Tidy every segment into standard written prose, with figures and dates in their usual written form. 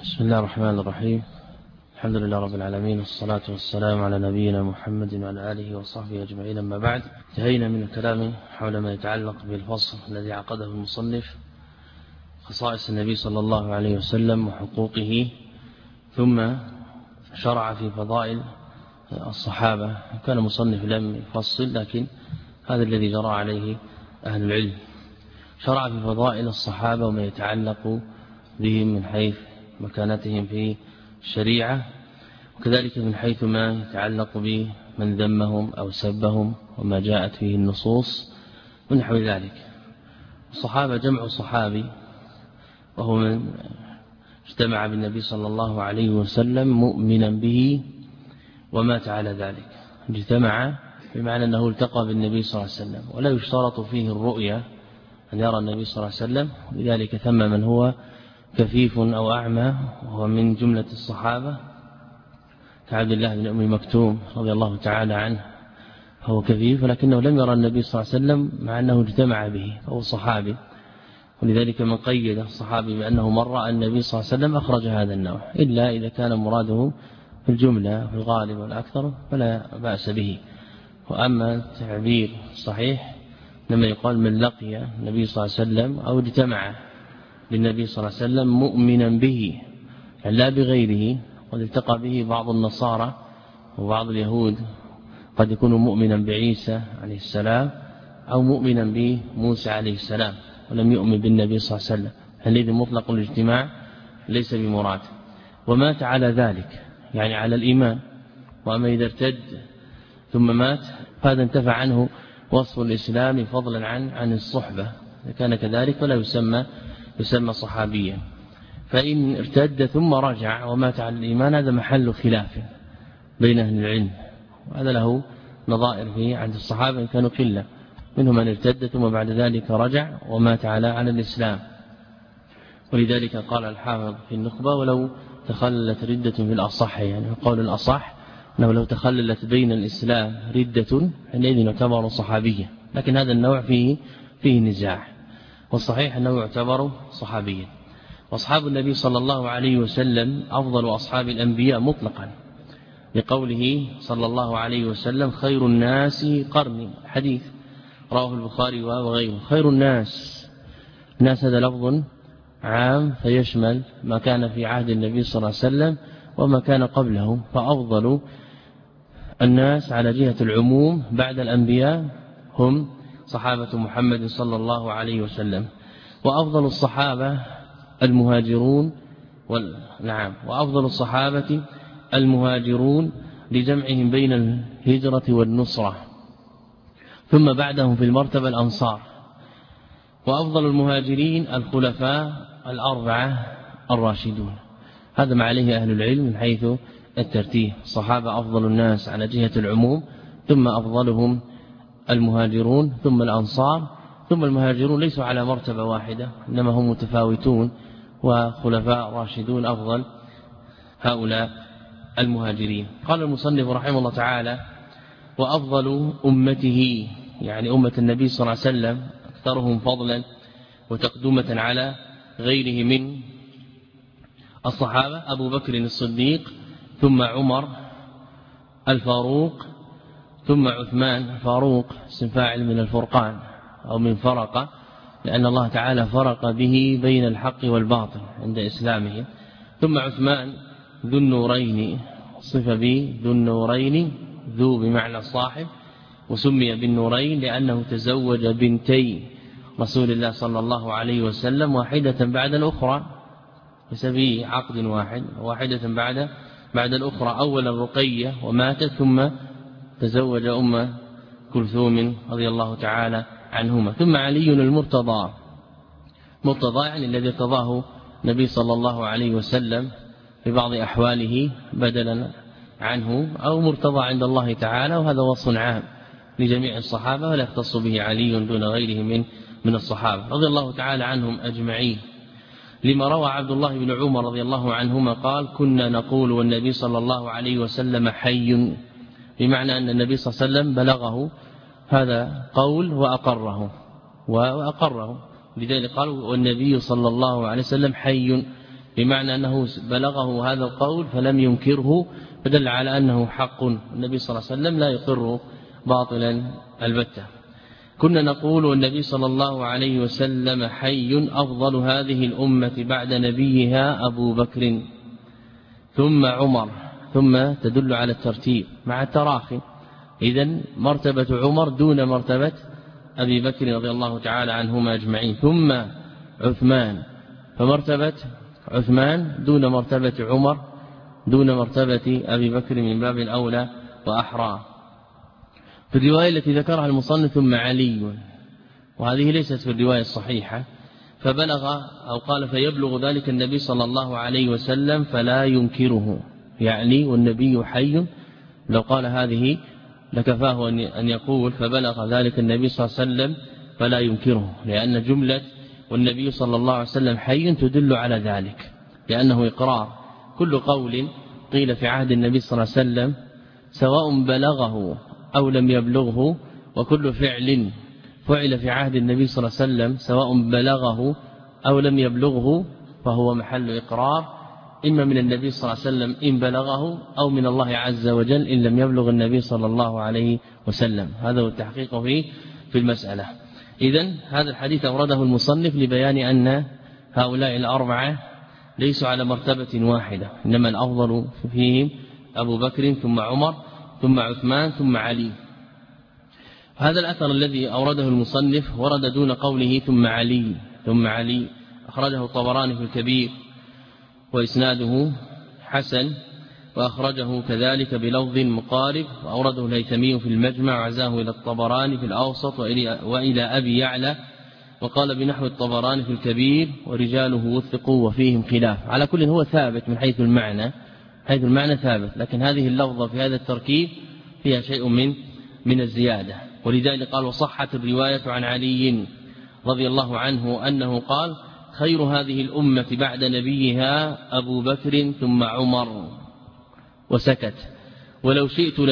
بسم الله الرحمن الرحيم. الحمد لله رب العالمين، والصلاة والسلام على نبينا محمد وعلى آله وصحبه أجمعين. أما بعد، انتهينا من الكلام حول ما يتعلق بالفصل الذي عقده المصنف، خصائص النبي صلى الله عليه وسلم وحقوقه، ثم شرع في فضائل الصحابة. كان المصنف لم يفصل، لكن هذا الذي جرى عليه أهل العلم. شرع في فضائل الصحابة وما يتعلق بهم من حيث مكانتهم في الشريعة، وكذلك من حيث ما يتعلق بمن ذمهم أو سبهم وما جاءت فيه النصوص ونحو ذلك. الصحابة جمع صحابي، وهو من اجتمع بالنبي صلى الله عليه وسلم مؤمنا به ومات على ذلك. اجتمع بمعنى أنه التقى بالنبي صلى الله عليه وسلم، ولا يشترط فيه الرؤية أن يرى النبي صلى الله عليه وسلم. لذلك ثم من هو كفيف أو أعمى، وهو من جملة الصحابة كعبد الله بن أم مكتوم رضي الله تعالى عنه، هو كفيف ولكنه لم يرى النبي صلى الله عليه وسلم مع أنه اجتمع به، فهو صحابي. ولذلك من قيد الصحابي بأنه من رأى النبي صلى الله عليه وسلم أخرج هذا النوع، إلا إذا كان مراده في الجملة في الغالب والأكثر فلا بأس به. وأما التعبير الصحيح لما يقال من لقي النبي صلى الله عليه وسلم أو اجتمع بالنبي صلى الله عليه وسلم مؤمنا به، يعني لا بغيره. قد التقى به بعض النصارى وبعض اليهود، قد يكون مؤمنا بعيسى عليه السلام أو مؤمنا بموسى عليه السلام ولم يؤمن بالنبي صلى الله عليه وسلم. الذي مطلق الاجتماع ليس بمراد. ومات على ذلك يعني على الإيمان. وأما إذا ارتد ثم مات فهذا انتفع عنه وصف الإسلام فضلا عن الصحبة. إذا كان كذلك فلا يسمى صحابيا. فإن ارتد ثم رجع ومات على الإيمان هذا محل خلاف بين أهل العلم، وهذا له نظائر فيه عند الصحابة إن كانوا قلة. منهم من ارتد ثم بعد ذلك رجع ومات على الإسلام. ولذلك قال الحافظ في النخبة: ولو تخللت ردة في الأصح، يعني قول الأصح أنه لو تخللت بين الإسلام ردة حينئذ يعتبر صحابيا، لكن هذا النوع فيه نزاع، والصحيح أنه يعتبر صحابيا. وأصحاب النبي صلى الله عليه وسلم أفضل أصحاب الأنبياء مطلقا، لقوله صلى الله عليه وسلم: خير الناس قرني، حديث رواه البخاري وغيره. خير الناس هذا لفظ عام فيشمل ما كان في عهد النبي صلى الله عليه وسلم وما كان قبله. فأفضل الناس على جهة العموم بعد الأنبياء هم صحابة محمد صلى الله عليه وسلم. وأفضل الصحابة المهاجرون وأفضل الصحابة المهاجرون لجمعهم بين الهجرة والنصرة، ثم بعدهم في المرتبة الأنصار. وأفضل المهاجرين الخلفاء الأربعة الراشدون. هذا ما عليه أهل العلم من حيث الترتيب. الصحابة أفضل الناس على جهة العموم، ثم أفضلهم المهاجرون، ثم الأنصار، ثم المهاجرون ليسوا على مرتبة واحدة إنما هم متفاوتون، وخلفاء راشدون أفضل هؤلاء المهاجرين. قال المصنف رحمه الله تعالى: وأفضل أمته، يعني أمة النبي صلى الله عليه وسلم، أكثرهم فضلا وتقدمة على غيره من الصحابة أبو بكر الصديق، ثم عمر الفاروق، ثم عثمان. فاروق اسم فاعل من الفرقان أو من فرق، لأن الله تعالى فرق به بين الحق والباطل عند إسلامه. ثم عثمان ذو النورين، صف به ذو النورين، ذو بمعنى صاحب، وسمي بالنورين لأنه تزوج بنتي رسول الله صلى الله عليه وسلم، واحدة بعد الأخرى، بسبب عقد واحد، واحدة بعد الأخرى. أولا رقية وماتت، ثم تزوج أم كلثوم رضي الله تعالى عنهما. ثم علي المرتضى، مرتضى يعني الذي ارتضاه النبي صلى الله عليه وسلم في بعض أحواله بدلا عنه، أو مرتضى عند الله تعالى، وهذا وصف عام لجميع الصحابة ولا يختص به علي دون غيره من الصحابة رضي الله تعالى عنهم أجمعين. لما روى عبد الله بن عمر رضي الله عنهما قال: كنا نقول والنبي صلى الله عليه وسلم حي، بمعنى أن النبي صلى الله عليه وسلم بلغه هذا قول وأقره. لذلك قالوا والنبي صلى الله عليه وسلم حي، بمعنى أنه بلغه هذا القول فلم ينكره، فدل على أنه حق. النبي صلى الله عليه وسلم لا يقر باطلا البتة. كنا نقول النبي صلى الله عليه وسلم حي أفضل هذه الأمة بعد نبيها أبو بكر ثم عمر، ثم تدل على الترتيب مع التراخي. إذن مرتبة عمر دون مرتبة أبي بكر رضي الله تعالى عنهما أجمعين، ثم عثمان، فمرتبة عثمان دون مرتبة عمر دون مرتبة أبي بكر من باب الأولى وأحرى. في الرواية التي ذكرها المصنف ثم علي، وهذه ليست في الرواية الصحيحة، فبلغ أو قال فيبلغ ذلك النبي صلى الله عليه وسلم فلا ينكره، يعني والنبي حي. لو قال هذه لكفاه أن يقول فبلغ ذلك النبي صلى الله عليه وسلم فلا ينكره، لأن جملة والنبي صلى الله عليه وسلم حي تدل على ذلك، لأنه إقرار. كل قول قيل في عهد النبي صلى الله عليه وسلم سواء بلغه أو لم يبلغه، وكل فعل فعل في عهد النبي صلى الله عليه وسلم سواء بلغه أو لم يبلغه فهو محل إقرار، إما من النبي صلى الله عليه وسلم إن بلغه أو من الله عز وجل إن لم يبلغ النبي صلى الله عليه وسلم. هذا هو التحقيق في المسألة. إذن هذا الحديث أورده المصنف لبيان أن هؤلاء الأربعة ليسوا على مرتبة واحدة، إنما الأفضل فيهم أبو بكر ثم عمر ثم عثمان ثم علي. هذا الأثر الذي أورده المصنف ورد دون قوله ثم علي، أخرجه الطبراني في الكبير وإسناده حسن، وأخرجه كذلك بلفظ مقارب، وأورده الهيثمي في المجمع وعزاه إلى الطبراني في الأوسط وإلى أبي يعلى، وقال بنحو الطبراني في الكبير ورجاله وثقوا وفيهم خلاف. على كل هو ثابت من حيث المعنى ثابت، لكن هذه اللفظة في هذا التركيب فيها شيء من الزيادة. ولذلك قال وصحت الرواية عن علي رضي الله عنه أنه قال خير هذه الأمة بعد نبيها أبو بكر ثم عمر، وسكت. ولو شئت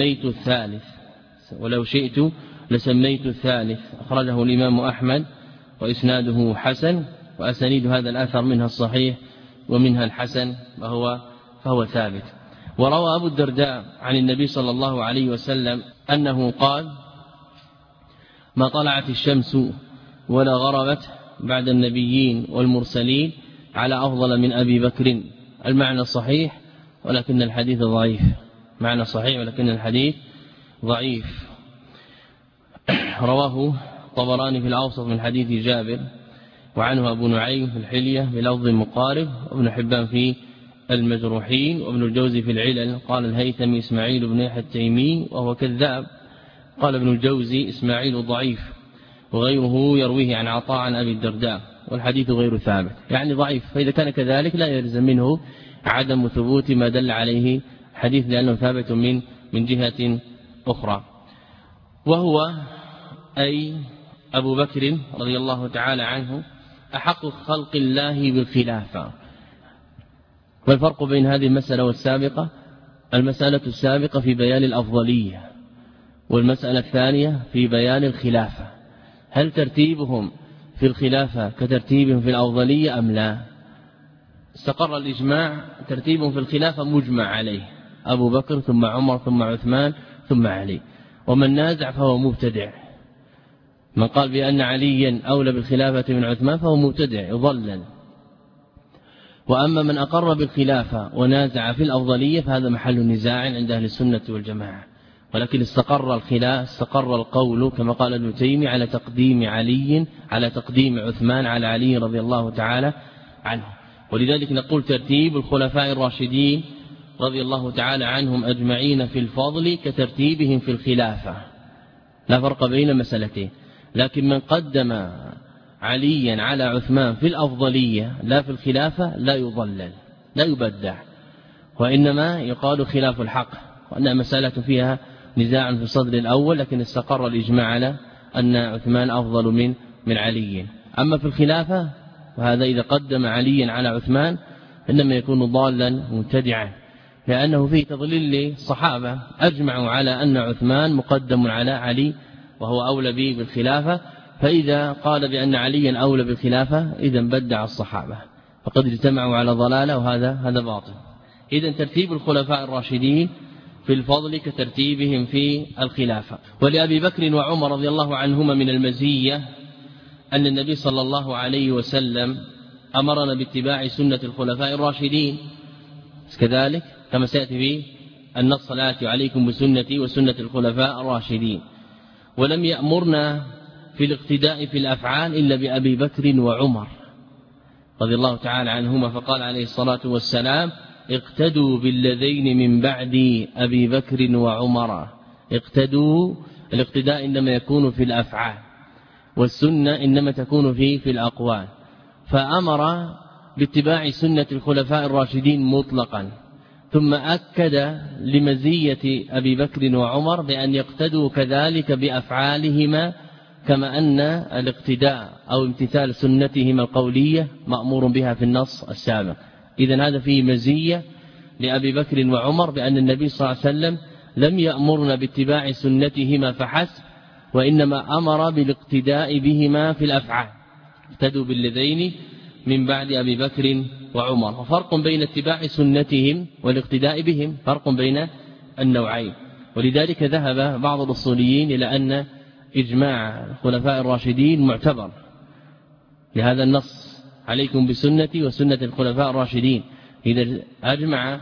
لسميت الثالث. أخرجه الإمام أحمد وإسناده حسن، وأسانيد هذا الأثر منها الصحيح ومنها الحسن فهو ثابت. وروى أبو الدرداء عن النبي صلى الله عليه وسلم أنه قال ما طلعت الشمس ولا غربت بعد النبيين والمرسلين على أفضل من أبي بكر. المعنى صحيح ولكن الحديث ضعيف، معنى صحيح ولكن الحديث ضعيف. رواه طبراني في الأوسط من حديث جابر، وعنه أبو نعيم في الحلية بلفظ مقارب، وابن حبان في المجروحين، وابن الجوزي في العلل. قال الهيثمي إسماعيل بن يحيى التيمي وهو كذاب. قال ابن الجوزي إسماعيل ضعيف، وغيره يرويه عن عطاء عن أبي الدرداء، والحديث غير ثابت، يعني ضعيف. فإذا كان كذلك لا يلزم منه عدم ثبوت ما دل عليه حديث، لأنه ثابت من جهة أخرى. وهو أي أبو بكر رضي الله تعالى عنه أحق خلق الله بالخلافة. والفرق بين هذه المسألة والسابقة، المسألة السابقة في بيان الأفضلية، والمسألة الثانية في بيان الخلافة. هل ترتيبهم في الخلافة كترتيبهم في الأفضلية أم لا؟ استقر الإجماع ترتيبهم في الخلافة مجمع عليه، أبو بكر ثم عمر ثم عثمان ثم علي. ومن نازع فهو مبتدع. من قال بأن عليا أولى بالخلافة من عثمان فهو مبتدع يضلل. وأما من أقر بالخلافة ونازع في الأفضلية فهذا محل نزاع عند أهل السنة والجماعة. ولكن استقر القول كما قال ابن تيمية على تقديم علي على تقديم عثمان على علي رضي الله تعالى عنه. ولذلك نقول ترتيب الخلفاء الراشدين رضي الله تعالى عنهم أجمعين في الفضل كترتيبهم في الخلافة، لا فرق بين مسألتين. لكن من قدم عليا على عثمان في الأفضلية لا في الخلافة لا يضلل لا يبدع، وإنما يقال خلاف الحق، وأنها مسألة فيها نزاع في الصدر الأول، لكن استقر الإجماع على أن عثمان أفضل من علي. أما في الخلافة وهذا إذا قدم عليا على عثمان إنما يكون ضالا مبتدعا، لأنه فيه تضليل للصحابة أجمعوا على أن عثمان مقدم على علي وهو أولى به بالخلافة، فإذا قال بأن عليا أولى بالخلافة إذا بدع الصحابة. فقد اجتمعوا على ضلالة وهذا باطل. إذن ترتيب الخلفاء الراشدين في الفضل كترتيبهم في الخلافة. ولأبي بكر وعمر رضي الله عنهما من المزية أن النبي صلى الله عليه وسلم أمرنا باتباع سنة الخلفاء الراشدين كذلك كما سيأتي في النص الآتي عليكم بسنتي وسنة الخلفاء الراشدين. ولم يأمرنا في الاقتداء في الأفعال إلا بأبي بكر وعمر رضي الله تعالى عنهما، فقال عليه الصلاة والسلام اقتدوا بالذين من بعد أبي بكر وعمر. اقتدوا، الاقتداء إنما يكون في الأفعال والسنة إنما تكون في الأقوال، فأمر باتباع سنة الخلفاء الراشدين مطلقا، ثم أكد لمزية أبي بكر وعمر بأن يقتدوا كذلك بأفعالهما، كما أن الاقتداء أو امتثال سنتهما القولية مأمور بها في النص السابق. إذن هذا فيه مزية لأبي بكر وعمر بأن النبي صلى الله عليه وسلم لم يأمرنا باتباع سنتهما فحسب، وإنما أمر بالاقتداء بهما في الأفعال. اقتدوا بالذين من بعد أبي بكر وعمر. وفرق بين اتباع سنتهم والاقتداء بهم، فرق بين النوعين. ولذلك ذهب بعض الأصوليين إلى أن إجماع الخلفاء الراشدين معتبر لهذا النص عليكم بسنتي وسنة الخلفاء الراشدين. إذا أجمع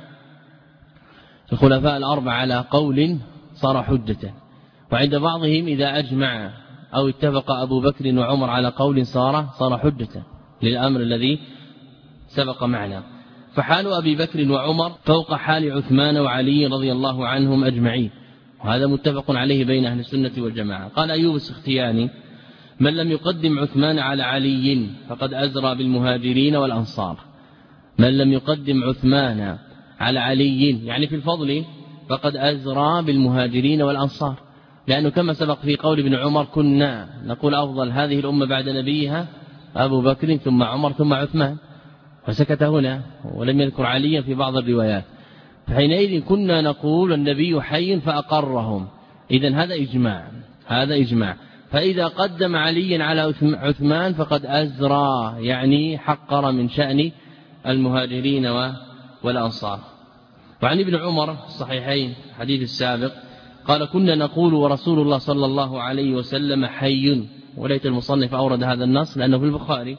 الخلفاء الأربعة على قول صار حجة، وعند بعضهم إذا أجمع أو اتفق أبو بكر وعمر على قول صار حجة للأمر الذي سبق معنا. فحال أبي بكر وعمر فوق حال عثمان وعلي رضي الله عنهم أجمعين، وهذا متفق عليه بين أهل السنة والجماعة. قال أيوب السختياني من لم يقدم عثمان على علي فقد أزرى بالمهاجرين والأنصار. من لم يقدم عثمان على علي يعني في الفضل فقد أزرى بالمهاجرين والأنصار، لأنه كما سبق في قول ابن عمر كنا نقول أفضل هذه الأمة بعد نبيها أبو بكر ثم عمر ثم عثمان، فسكت هنا ولم يذكر عليا في بعض الروايات. فحينئذ كنا نقول النبي حي فأقرهم. إذن هذا إجماع. فإذا قدم عليا على عثمان فقد أزرى يعني حقر من شأن المهاجرين والأنصار. وعن ابن عمر الصحيحين حديث السابق قال كنا نقول ورسول الله صلى الله عليه وسلم حي، وليت المصنف أورد هذا النص لأنه في البخاري.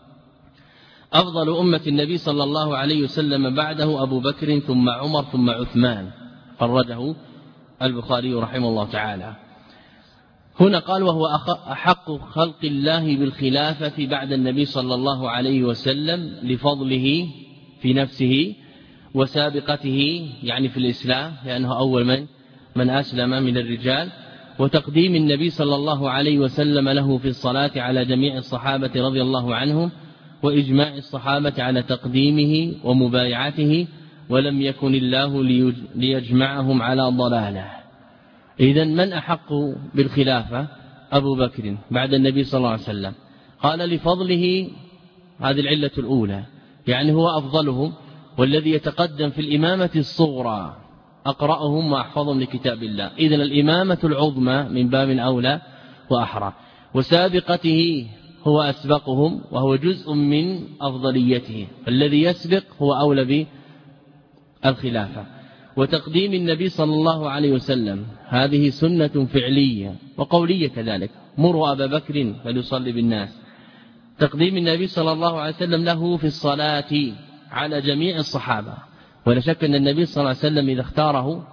أفضل أمة النبي صلى الله عليه وسلم بعده أبو بكر ثم عمر ثم عثمان، خرجه البخاري رحمه الله تعالى. هنا قال وهو أحق خلق الله بالخلافة بعد النبي صلى الله عليه وسلم لفضله في نفسه وسابقته يعني في الإسلام، لأنه أول من أسلم من الرجال، وتقديم النبي صلى الله عليه وسلم له في الصلاة على جميع الصحابة رضي الله عنهم، وإجماع الصحابة على تقديمه ومبايعته، ولم يكن الله ليجمعهم على ضلاله. إذن من أحق بالخلافة؟ أبو بكر بعد النبي صلى الله عليه وسلم. قال لفضله، هذه العلة الأولى، يعني هو أفضلهم والذي يتقدم في الإمامة الصغرى أقرأهم وأحفظهم لكتاب الله. إذن الإمامة العظمى من باب أولى وأحرى. وسابقته هو أسبقهم وهو جزء من أفضليته، الذي يسبق هو أولى بالخلافة. وتقديم النبي صلى الله عليه وسلم هذه سنة فعلية وقولية كذلك، مروا أبا بكر فليصلي بالناس. تقديم النبي صلى الله عليه وسلم له في الصلاة على جميع الصحابة، ولا شك أن النبي صلى الله عليه وسلم إذا اختاره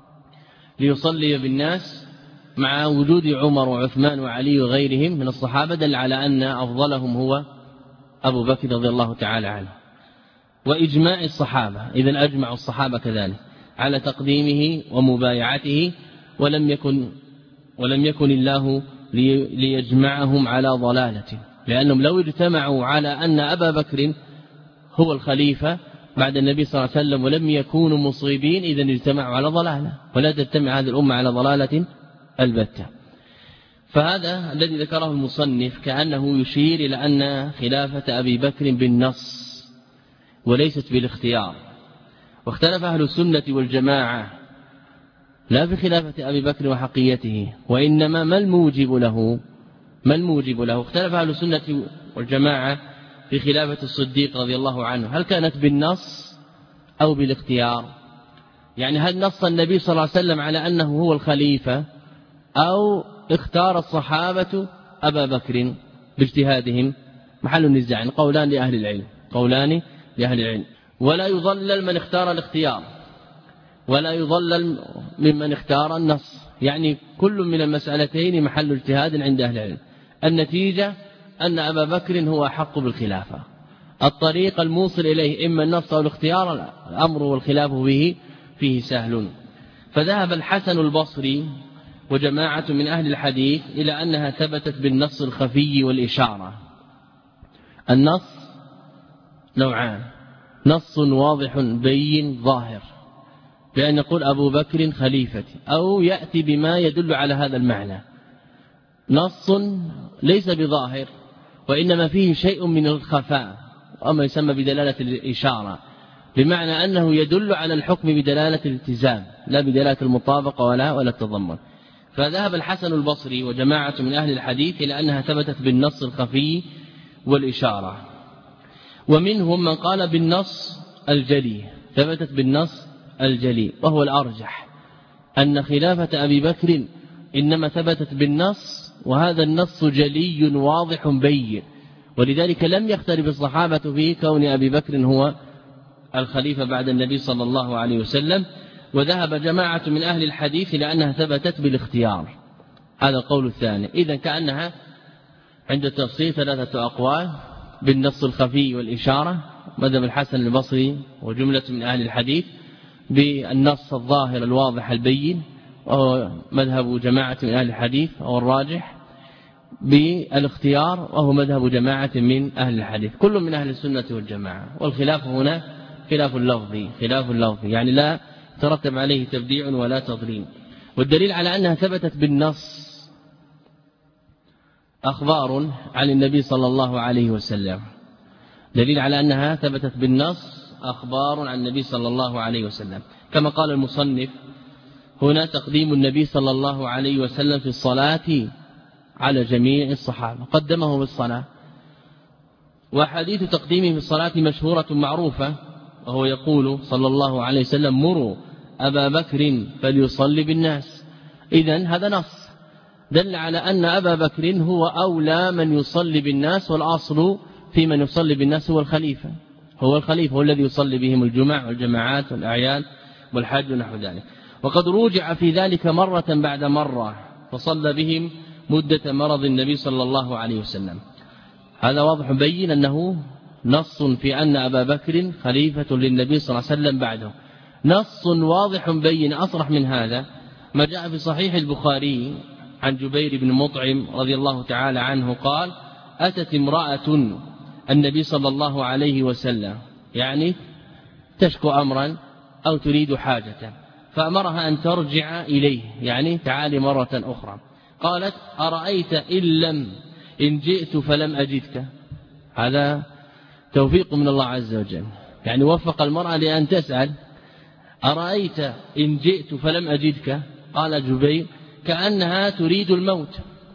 ليصلي بالناس مع وجود عمر وعثمان وعلي وغيرهم من الصحابة دل على أن أفضلهم هو أبو بكر رضي الله تعالى عنه. وإجماع الصحابة، إذن أجمع الصحابة كذلك على تقديمه ومبايعته، ولم يكن الله ليجمعهم على ضلالته، لأنهم لو اجتمعوا على أن أبا بكر هو الخليفة بعد النبي صلى الله عليه وسلم ولم يكونوا مصيبين إذن اجتمعوا على ضلالة، ولا تجتمع هذه الأمة على ضلالة البتة. فهذا الذي ذكره المصنف كأنه يشير إلى أن خلافة أبي بكر بالنص وليست بالاختيار. واختلف أهل السنة والجماعة لا في خلافة أبي بكر وحقيته، وإنما ما الموجب له. اختلف أهل السنة والجماعة في خلافة الصديق رضي الله عنه هل كانت بالنص أو بالاختيار؟ يعني هل نص النبي صلى الله عليه وسلم على أنه هو الخليفة أو اختار الصحابة أبا بكر باجتهادهم؟ محل النزاع، قولان لأهل العلم. ولا يضلل من اختار الاختيار ولا يضلل ممن اختار النص، يعني كل من المسألتين محل اجتهاد عند أهل العلم. النتيجة أن أبا بكر هو أحق بالخلافة. الطريق الموصل إليه إما النص أو الاختيار، الأمر والخلاف به فيه سهل. فذهب الحسن البصري وجماعة من أهل الحديث إلى أنها ثبتت بالنص الخفي والإشارة. النص نوعان: نص واضح بين ظاهر بأن يقول أبو بكر خليفتي، أو يأتي بما يدل على هذا المعنى. نص ليس بظاهر وإنما فيه شيء من الخفاء، وما يسمى بدلالة الإشارة، بمعنى أنه يدل على الحكم بدلالة الالتزام لا بدلالة المطابقة ولا التضمن. فذهب الحسن البصري وجماعة من أهل الحديث إلى أنها ثبتت بالنص الخفي والإشارة. ومنهم من قال بالنص الجلي، ثبتت بالنص الجلي، وهو الأرجح أن خلافة أبي بكر إنما ثبتت بالنص، وهذا النص جلي واضح بين، ولذلك لم يختلف الصحابة في كون أبي بكر هو الخليفة بعد النبي صلى الله عليه وسلم. وذهب جماعة من أهل الحديث لأنها ثبتت بالاختيار، هذا القول الثاني. إذن كأنها عند التفصيل ثلاثة أقوال: بالنص الخفي والإشارة مذهب الحسن البصري وجملة من أهل الحديث، بالنص الظاهر الواضح البين وهو مذهب جماعة من أهل الحديث أو الراجح، بالاختيار وهو مذهب جماعة من أهل الحديث، كل من أهل السنة والجماعة. والخلاف هنا خلاف اللفظ، يعني لا ترتب عليه تبديع ولا تضليل. والدليل على أنها ثبتت بالنص أخبار عن النبي صلى الله عليه وسلم، دليل على أنها ثبتت بالنص أخبار عن النبي صلى الله عليه وسلم، كما قال المصنف هنا: تقديم النبي صلى الله عليه وسلم في الصلاة على جميع الصحابة، قدمه بالصلاة. وحديث تقديمه في الصلاة مشهورة معروفة، وهو يقول صلى الله عليه وسلم: مروا أبا بكر فليصلي بالناس. إذن هذا نص دل على أن أبا بكر هو أولى من يصلي بالناس، والأصل في من يصلي بالناس هو الخليفة، هو الذي يصلي بهم الجمع والجماعات والأعياد والحج ونحو ذلك. وقد روجع في ذلك مرة بعد مرة، فصلى بهم مدة مرض النبي صلى الله عليه وسلم. هذا واضح بين أنه نص في أن أبا بكر خليفة للنبي صلى الله عليه وسلم بعده، نص واضح بين. أصرح من هذا ما جاء في صحيح البخاري عن جبير بن مطعم رضي الله تعالى عنه قال: أتت امرأة النبي صلى الله عليه وسلم، يعني تشكو أمرا أو تريد حاجة، فأمرها أن ترجع إليه، يعني تعالي مرة أخرى. قالت: أرأيت إن جئت فلم أجدك. هذا توفيق من الله عز وجل، يعني وفق المرأة لأن تسأل: أرأيت إن جئت فلم أجدك. قال جبير كأنها تريد الموت: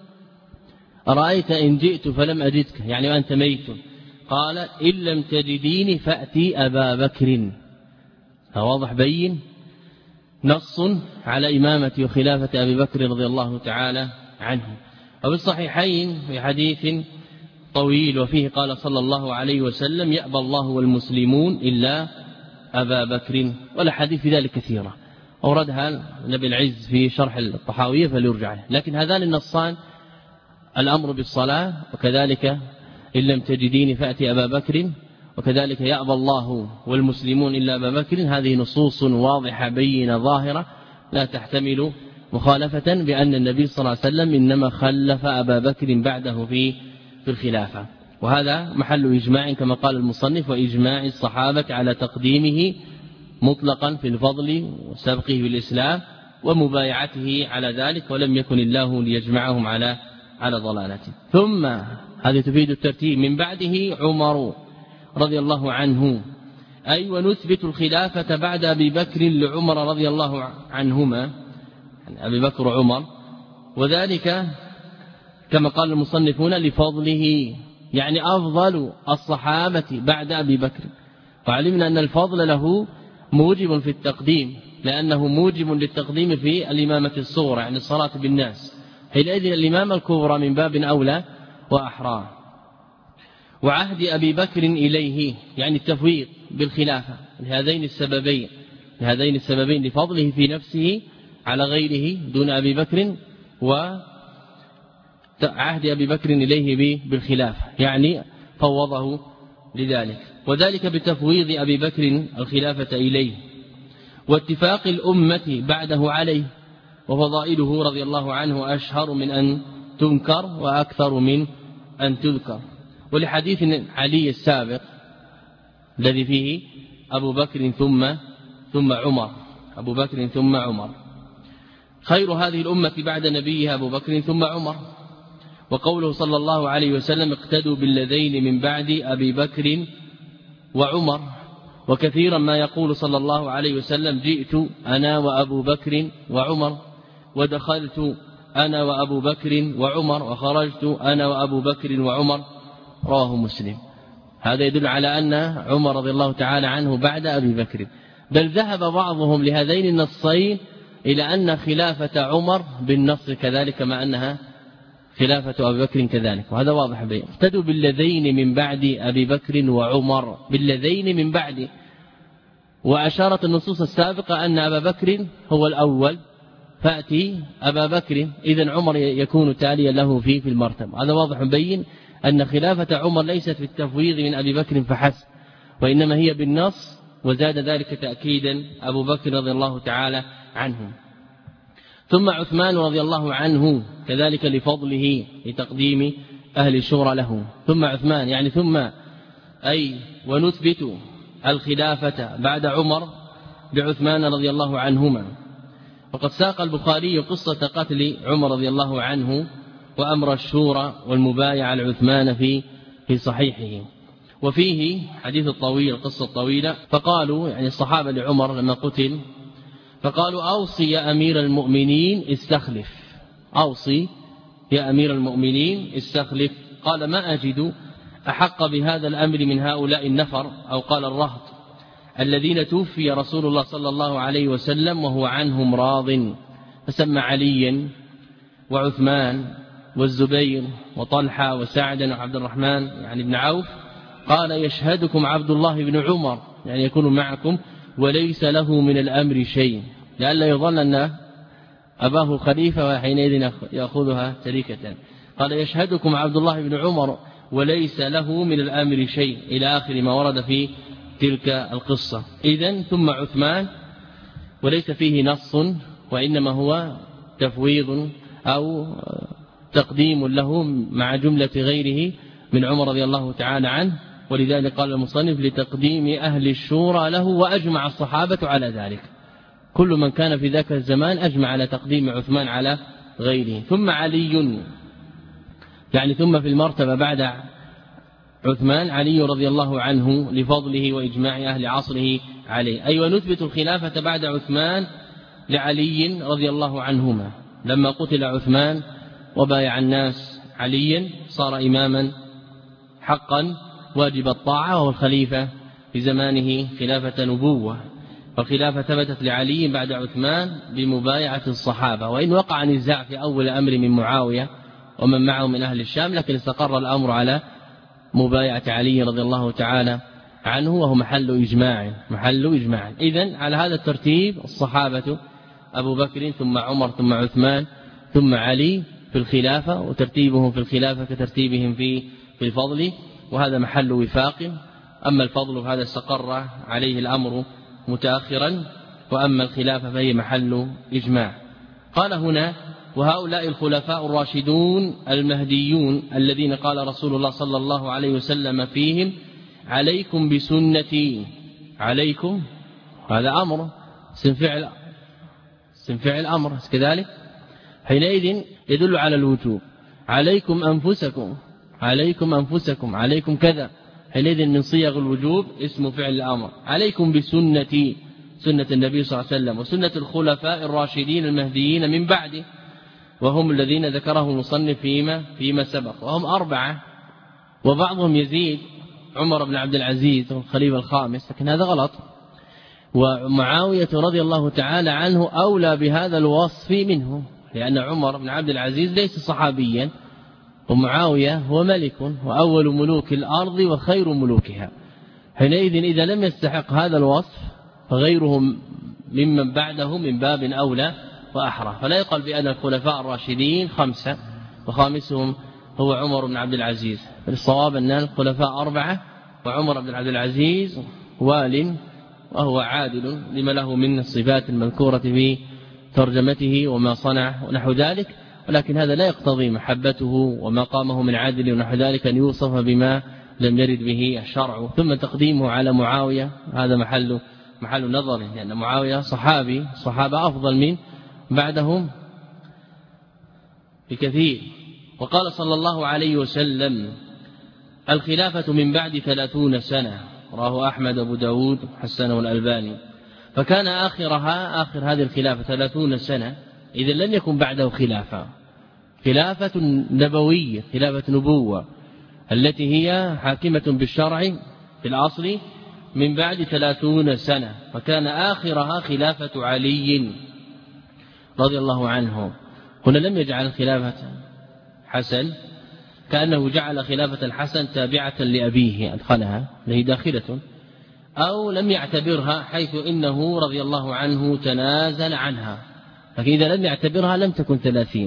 أرأيت إن جئت فلم أجدك، يعني وأنت ميت. قال: إن لم تجديني فأتي أبا بكر. واضح بين، نص على إمامة وخلافة أبي بكر رضي الله تعالى عنه. وبالصحيحين في حديث طويل وفيه قال صلى الله عليه وسلم: يأبى الله والمسلمون إلا أبا بكر. والحديث في ذلك كثيرة، أوردها نبي العز في شرح الطحاوية فليرجع له. لكن هذان النصان، الأمر بالصلاة، وكذلك إن لم تجديني فأتي أبا بكر، وكذلك يأبى الله والمسلمون إلا أبا بكر، هذه نصوص واضحة بينة ظاهرة لا تحتمل مخالفة بأن النبي صلى الله عليه وسلم إنما خلف أبا بكر بعده في الخلافة. وهذا محل إجماع كما قال المصنف: وإجماع الصحابة على تقديمه مطلقا في الفضل وسبقه بالإسلام ومبايعته على ذلك، ولم يكن الله ليجمعهم على ضلالته. ثم هذه تفيد الترتيب: من بعده عمر رضي الله عنه، أي ونثبت الخلافة بعد أبي بكر لعمر رضي الله عنهما، يعني أبي بكر وعمر، وذلك كما قال المصنفون لفضله يعني أفضل الصحابة بعد أبي بكر. وعلمنا أن الفضل له موجب في التقديم، لأنه موجب للتقديم في الإمامة الصغرى يعني الصلاة بالناس، حينئذ الإمامة الكبرى من باب أولى وأحرى. وعهد أبي بكر إليه يعني التفويض بالخلافة لهذين السببين لفضله في نفسه على غيره دون أبي بكر، وعهد أبي بكر إليه بالخلافة يعني فوضه لذلك، وذلك بتفويض أبي بكر الخلافة إليه، واتفاق الأمة بعده عليه، وفضائله رضي الله عنه أشهر من أن تنكر وأكثر من أن تذكر. ولحديث علي السابق الذي فيه أبو بكر ثم عمر، أبو بكر ثم عمر، خير هذه الأمة بعد نبيها أبو بكر ثم عمر. وقوله صلى الله عليه وسلم اقتدوا بالذين من بعد أبي بكر وعمر. وكثيرا ما يقول صلى الله عليه وسلم جئت أنا وأبو بكر وعمر، ودخلت أنا وأبو بكر وعمر، وخرجت أنا وأبو بكر وعمر، رواه مسلم. هذا يدل على أن عمر رضي الله تعالى عنه بعد أبي بكر، بل ذهب بعضهم لهذين النصين إلى أن خلافة عمر بالنص كذلك مع أنها خلافة أبي بكر كذلك، وهذا واضح بين اقتدوا بالذين من بعد أبي بكر وعمر، بالذين من بعد. وأشارت النصوص السابقة أن أبا بكر هو الأول فأتي أبا بكر، إذن عمر يكون تاليا له في المرتبة. هذا واضح بين أن خلافة عمر ليست في التفويض من أبي بكر فحسب، وإنما هي بالنص، وزاد ذلك تأكيدا أبو بكر رضي الله تعالى عنه. ثم عثمان رضي الله عنه كذلك لفضله لتقديم أهل الشورى له. ثم عثمان يعني ثم أي ونثبت الخلافة بعد عمر بعثمان رضي الله عنهما. وقد ساق البخاري قصة قتل عمر رضي الله عنه وأمر الشورى والمبايعة لعثمان في صحيحه، وفيه حديث الطويل قصة طويلة. فقالوا يعني الصحابة لعمر لما قتل فقالوا أوصي يا أمير المؤمنين استخلف، أوصي يا أمير المؤمنين استخلف. قال ما أجد أحق بهذا الأمر من هؤلاء النفر، أو قال الرهط الذين توفي رسول الله صلى الله عليه وسلم وهو عنهم راض. فسمى عليا وعثمان والزبير وطلحة وسعدا وعبد الرحمن يعني بن عوف. قال يشهدكم عبد الله بن عمر يعني يكون معكم وليس له من الأمر شيء، لئلا يظن أن أباه خليفة وحينئذ يأخذها تركة. قال يشهدكم عبد الله بن عمر وليس له من الأمر شيء إلى آخر ما ورد في تلك القصة. إذن ثم عثمان، وليس فيه نص وإنما هو تفويض أو تقديم له مع جملة غيره من عمر رضي الله تعالى عنه. ولذلك قال المصنف لتقديم أهل الشورى له، وأجمع الصحابة على ذلك، كل من كان في ذاك الزمان أجمع على تقديم عثمان على غيره. ثم علي يعني ثم في المرتبة بعد عثمان علي رضي الله عنه لفضله وإجماع أهل عصره عليه. أي ونثبت الخلافة بعد عثمان لعلي رضي الله عنهما. لما قتل عثمان وبايع الناس عليا صار إماما حقا واجب الطاعة، وهو الخليفة في زمانه خلافة نبوة، والخلافة ثبتت لعلي بعد عثمان بمبايعة الصحابة. وإن وقع نزاع في أول أمر من معاوية ومن معه من أهل الشام، لكن استقر الأمر على مبايعة علي رضي الله تعالى عنه، وهو محل إجماع. إذن على هذا الترتيب الصحابة أبو بكر ثم عمر ثم عثمان ثم علي في الخلافة، وترتيبهم في الخلافة كترتيبهم في الفضل، وهذا محل وفاق. أما الفضل فهذا استقر عليه الأمر متأخرا، وأما الخلافة فهي محل إجماع. قال هنا وهؤلاء الخلفاء الراشدون المهديون الذين قال رسول الله صلى الله عليه وسلم فيهم عليكم بسنتي. عليكم هذا أمر اسم فعل أمر كذلك، حينئذ يدل على الوجوب. عليكم أنفسكم عليكم كذا، حينئذ من صيغ الوجوب اسم فعل الأمر. عليكم بسنتي، سنة النبي صلى الله عليه وسلم، وسنة الخلفاء الراشدين المهديين من بعده، وهم الذين ذكره المصنف فيما سبق، وهم 4 وبعضهم يزيد عمر بن عبد العزيز الخليفة الخامس، لكن هذا غلط. ومعاوية رضي الله تعالى عنه أولى بهذا الوصف منه، لأن عمر بن عبد العزيز ليس صحابيا، ومعاوية هو ملك وأول ملوك الأرض وخير ملوكها. حينئذ إذا لم يستحق هذا الوصف فغيرهم ممن بعده من باب أولى وأحرى. فلا يقال بأن الخلفاء الراشدين 5 وخامسهم هو عمر بن عبد العزيز، الصواب أن الخلفاء 4 وعمر بن عبد العزيز وال وهو عادل لما له من الصفات المذكورة في ترجمته وما صنع ونحو ذلك، ولكن هذا لا يقتضي محبته وما قامه من عادل ونحو ذلك أن يوصف بما لم يرد به الشرع. ثم تقديمه على معاوية هذا محل نظر، لأن معاوية صحابي، صحابة أفضل من بعدهم بكثير. وقال صلى الله عليه وسلم: الخلافة من بعد 30 سنة، رواه أحمد أبو داود حسنه الألباني. فكان آخر هذه الخلافة 30 سنة، إذا لم يكن بعده خلافة نبوية، خلافة نبوة التي هي حاكمة بالشرع في الأصل من بعد 30 سنة، فكان آخرها خلافة علي رضي الله عنه. هنا لم يجعل خلافة حسن، كأنه جعل خلافة الحسن تابعة لأبيه أدخلها التي داخلة، أو لم يعتبرها حيث إنه رضي الله عنه تنازل عنها. لكن إذا لم يعتبرها لم تكن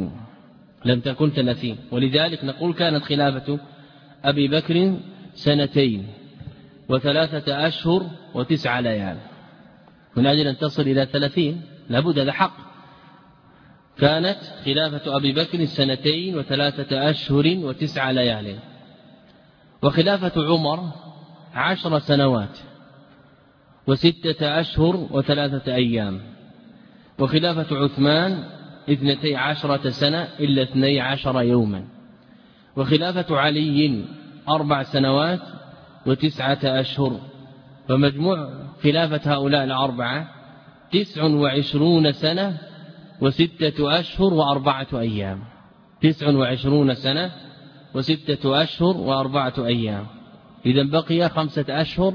30، ولذلك نقول كانت خلافة أبي بكر 2 و3 أشهر و9 ليال، من أجل أن تصل إلى 30 لابد هذا حق. كانت خلافة أبي بكر 2 و3 أشهر و9 ليال، وخلافة عمر 10 سنوات و6 أشهر و3 أيام، وخلافة عثمان 12 سنة إلا 12 يوما، وخلافة علي 4 سنوات و9 أشهر. فمجموع خلافة هؤلاء الأربعة 29 سنة و6 أشهر و4 أيام، 29 سنة و6 أشهر و4 أيام، إذا بقي 5 أشهر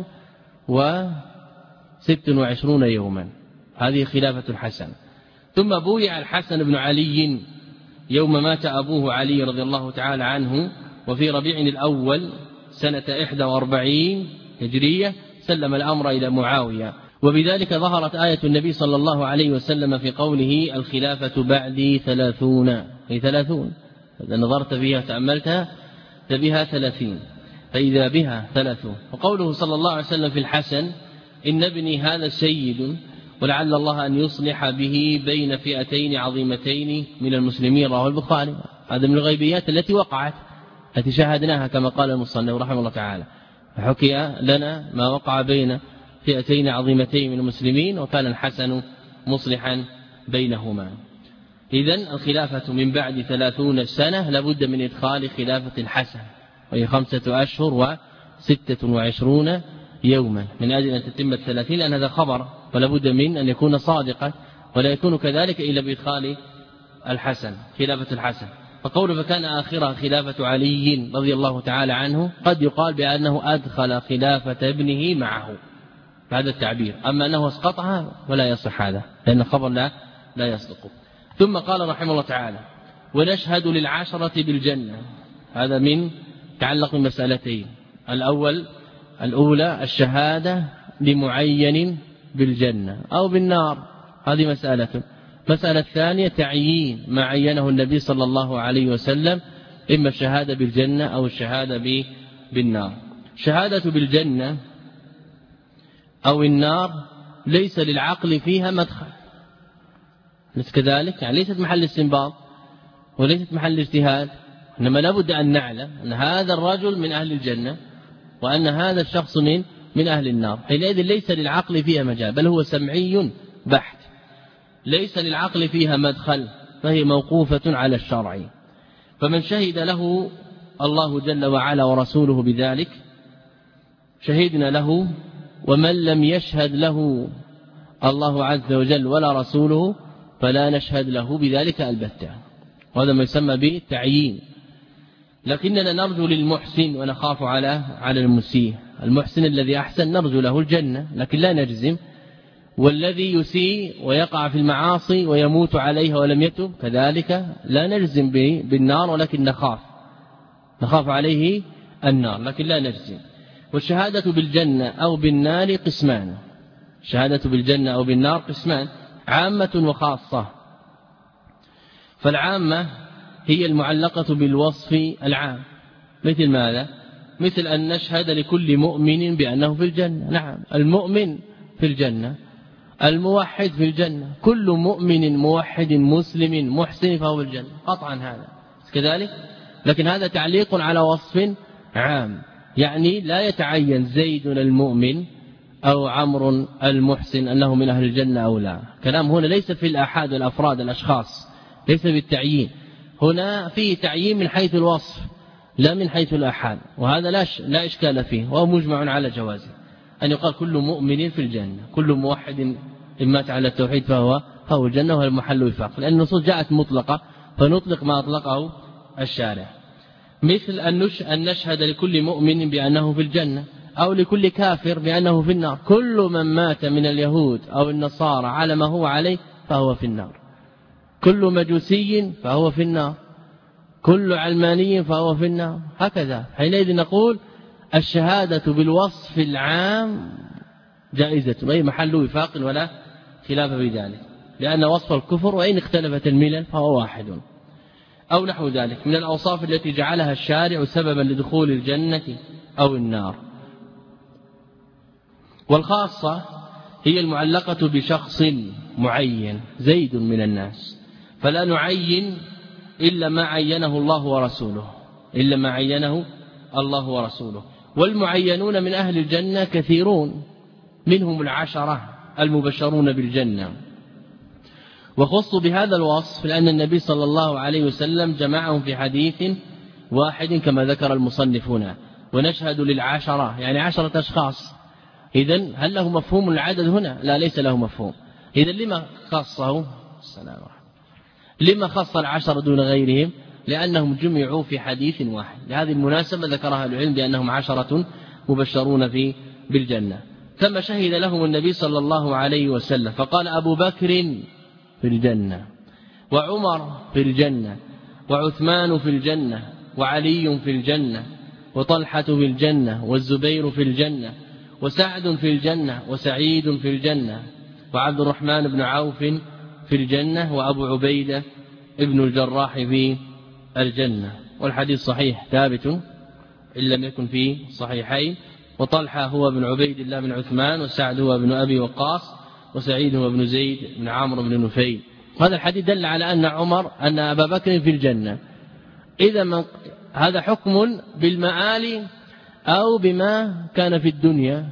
و26 يوما. هذه خلافة الحسن. ثم بويع الحسن بن علي يوم مات أبوه علي رضي الله تعالى عنه، وفي ربيع الأول سنة 41 هجرية سلم الأمر إلى معاوية. وبذلك ظهرت آية النبي صلى الله عليه وسلم في قوله: الخلافة بعدي 30، أي 30. إذا نظرت فيها تأملتها فبها 30، فإذا بها 30. وقوله صلى الله عليه وسلم في الحسن: إن ابني هذا سيد ولعل الله أن يصلح به بين فئتين عظيمتين من المسلمين، رواه البخاري. هذا من الغيبيات التي وقعت، التي شاهدناها كما قال المصنف رحمه الله تعالى، فحكي لنا ما وقع بين فئتين عظيمتين من المسلمين، وكان الحسن مصلحا بينهما. إذن الخلافة من بعد 30 سنة لابد من إدخال خلافة الحسن، وهي 5 أشهر و26 يوما، من أجل أن تتم 30، لأن هذا خبر ولا بد من أن يكون صادقا، ولا يكون كذلك إلا بإدخال الحسن، خلافة الحسن. فقوله فكان آخرها خلافة علي رضي الله تعالى عنه، قد يقال بأنه أدخل خلافة ابنه معه، هذا التعبير. أما أنه اسقطها ولا يصح هذا، لأن الخبر لا يصدق. ثم قال رحمه الله تعالى: ونشهد للعشرة بالجنة. هذا من تعلق بمسألتين: الأولى الشهادة لمعين بالجنة أو بالنار، هذه مسألة الثانية تعيين ما عينه النبي صلى الله عليه وسلم، إما الشهادة بالجنة أو الشهادة بالنار. شهادة بالجنة أو النار ليس للعقل فيها مدخل، ليس كذلك، يعني ليست محل استنباط وليست محل اجتهاد، إنما لابد أن نعلم أن هذا الرجل من أهل الجنة وأن هذا الشخص من أهل النار. حينئذ ليس للعقل فيها مجال، بل هو سمعي بحت، ليس للعقل فيها مدخل، فهي موقوفة على الشرع. فمن شهد له الله جل وعلا ورسوله بذلك شهدنا له، ومن لم يشهد له الله عز وجل ولا رسوله فلا نشهد له بذلك البتة. وهذا ما يسمى بالتعيين. لكننا نرجو للمحسن ونخاف على المسيء. المحسن الذي أحسن نرجو له الجنة لكن لا نجزم، والذي يسيء ويقع في المعاصي ويموت عليها ولم يتب كذلك لا نجزم بالنار، ولكن نخاف عليه النار لكن لا نجزم. والشهادة بالجنة أو بالنار قسمان، الشهادة بالجنة أو بالنار قسمان، عامة وخاصة. فالعامة هي المعلقة بالوصف العام، مثل ماذا؟ مثل أن نشهد لكل مؤمن بأنه في الجنة. نعم، المؤمن في الجنة، الموحد في الجنة، كل مؤمن موحد مسلم محسن فهو في الجنة قطعا، هذا كذلك. لكن هذا تعليق على وصف عام، يعني لا يتعين زيد المؤمن أو عمرو المحسن أنه من أهل الجنة أو لا. كلام هنا ليس في الآحاد والأفراد الأشخاص، ليس بالتعيين، هنا فيه تعيين من حيث الوصف لا من حيث الآحاد، وهذا لا إشكال فيه، وهو مجمع على جوازه أن يقال كل مؤمن في الجنة، كل موحد إن مات على التوحيد فهو الجنة، وهو المحل وفاق، لأن النصوص جاءت مطلقة فنطلق ما أطلقه الشارع. مثل أن نشهد لكل مؤمن بأنه في الجنة، أو لكل كافر بأنه في النار. كل من مات من اليهود أو النصارى على ما هو عليه فهو في النار، كل مجوسي فهو في النار، كل علماني فهو في النار، هكذا. حينئذ نقول الشهادة بالوصف العام جائزة، أي محل وفاق ولا خلاف في ذلك، لأن وصف الكفر وإن اختلفت الملل فهو واحد. أو نحو ذلك من الأوصاف التي جعلها الشارع سببا لدخول الجنة أو النار. والخاصة هي المعلقة بشخص معين، زيد من الناس، فلا نعين إلا ما عينه الله ورسوله، إلا ما عينه الله ورسوله. والمعينون من أهل الجنة كثيرون، منهم 10 المبشرون بالجنة، وخصوا بهذا الوصف لأن النبي صلى الله عليه وسلم جمعهم في حديث واحد كما ذكر المصنفون. ونشهد ل10 يعني 10 أشخاص. إذن هل له مفهوم العدد هنا؟ لا، ليس له مفهوم. إذن لما خصه؟ السلام عليكم. لما خص 10 دون غيرهم؟ لأنهم جمعوا في حديث واحد. لهذه المناسبة ذكرها العلم بأنهم 10 مبشرون بالجنة. ثم شهد لهم النبي صلى الله عليه وسلم فقال أبو بكر في الجنة، وعمر في الجنة، وعثمان في الجنة، وعلي في الجنة، وطلحة في الجنة، والزبير في الجنة، وسعد في الجنة، وسعيد في الجنة، وعبد الرحمن بن عوف في الجنة، وأبو عبيدة ابن الجراح في الجنة. والحديث صحيح ثابت إن لم يكن في صحيحين. وطلحة هو ابن عبيد الله بن عثمان، وسعد هو ابن أبي وقاص، وسعيد هو ابن زيد بن عمرو بن نفيل. هذا الحديث دل على أن أبا بكر في الجنة. إذا هذا حكم بالمآل أو بما كان في الدنيا،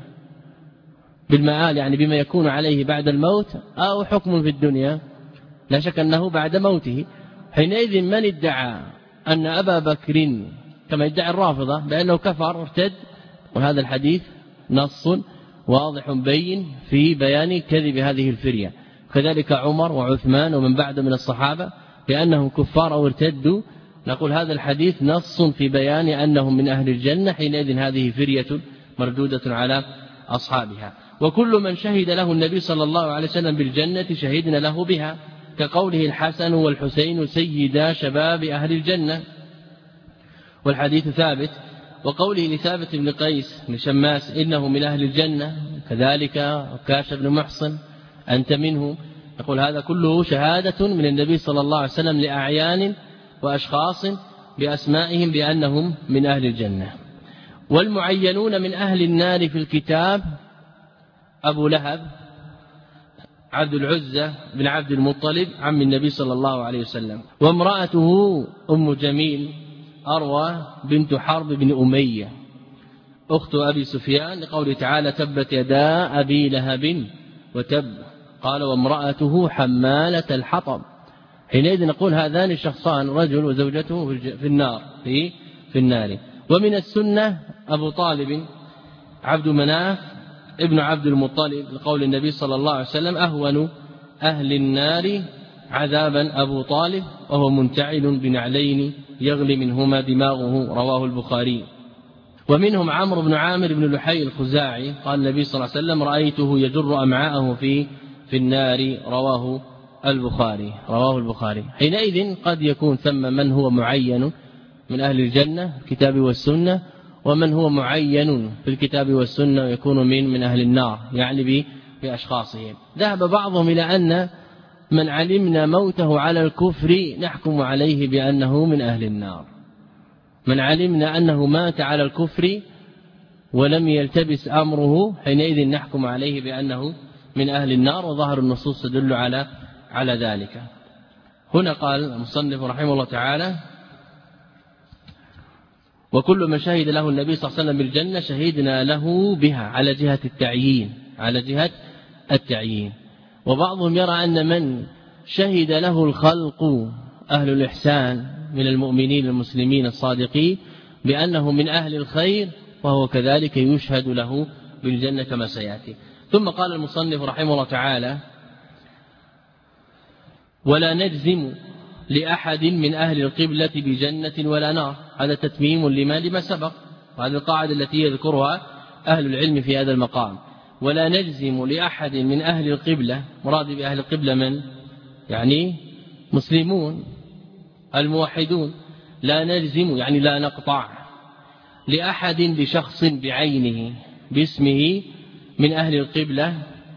بالمآل يعني بما يكون عليه بعد الموت، أو حكم في الدنيا لا شك أنه بعد موته. حينئذ من ادعى أن أبا بكر كما يدعي الرافضة بأنه كفر ارتد، وهذا الحديث نص واضح بين في بيان كذب هذه الفرية. كذلك عمر وعثمان ومن بعد من الصحابة بأنهم كفار أو ارتدوا، نقول هذا الحديث نص في بيان أنهم من أهل الجنة. حينئذ هذه فرية مردودة على أصحابها. وكل من شهد له النبي صلى الله عليه وسلم بالجنة شهدنا له بها، كقوله الحسن والحسين سيدا شباب أهل الجنة، والحديث ثابت. وقوله لثابت بن قيس بن شماس إنه من أهل الجنة، كذلك عكاش بن محصن أنت منه. يقول هذا كله شهادة من النبي صلى الله عليه وسلم لأعيان وأشخاص بأسمائهم بأنهم من أهل الجنة. والمعينون من أهل النار في الكتاب أبو لهب عبد العزة بن عبد المطلب عم النبي صلى الله عليه وسلم، وامرأته أم جميل أروى بنت حرب بن أمية أخت أبي سفيان، لقوله تعالى تبت يدا أبي لهب وتب، قال وامرأته حمالة الحطب. حينئذ نقول هذان الشخصان رجل وزوجته في النار في النار. ومن السنة أبو طالب عبد مناف ابن عبد المطلب، لقول النبي صلى الله عليه وسلم أهون أهل النار عذابا أبو طالب وهو منتعل بنعلين يغلي منهما دماغه، رواه البخاري. ومنهم عمرو بن عامر بن لحي الخزاعي قال النبي صلى الله عليه وسلم رأيته يجر أمعاءه في النار، رواه البخاري. حينئذ قد يكون ثم من هو معين من أهل الجنة الكتاب والسنة، ومن هو معين في الكتاب والسنة ويكون من أهل النار، يعني بأشخاصهم. ذهب بعضهم إلى أن من علمنا موته على الكفر نحكم عليه بأنه من أهل النار. من علمنا أنه مات على الكفر ولم يلتبس أمره حينئذ نحكم عليه بأنه من أهل النار، وظهر النصوص تدل على ذلك. هنا قال المصنف رحمه الله تعالى: وكل من شهد له النبي صلى الله عليه وسلم بالجنة شهدنا له بها على جهة التعيين. وبعضهم يرى أن من شهد له الخلق أهل الإحسان من المؤمنين المسلمين الصادقين بأنه من أهل الخير وهو كذلك يشهد له بالجنة كما سيأتي. ثم قال المصنف رحمه الله تعالى: ولا نجزم لأحد من أهل القبلة بجنة ولا نار. هذا تتميم لما سبق، وهذه القاعدة التي يذكرها أهل العلم في هذا المقام. ولا نجزم لأحد من أهل القبلة، مراد بأهل القبلة من؟ يعني مسلمون الموحدون. لا نجزم يعني لا نقطع لأحد بشخص بعينه باسمه من أهل القبلة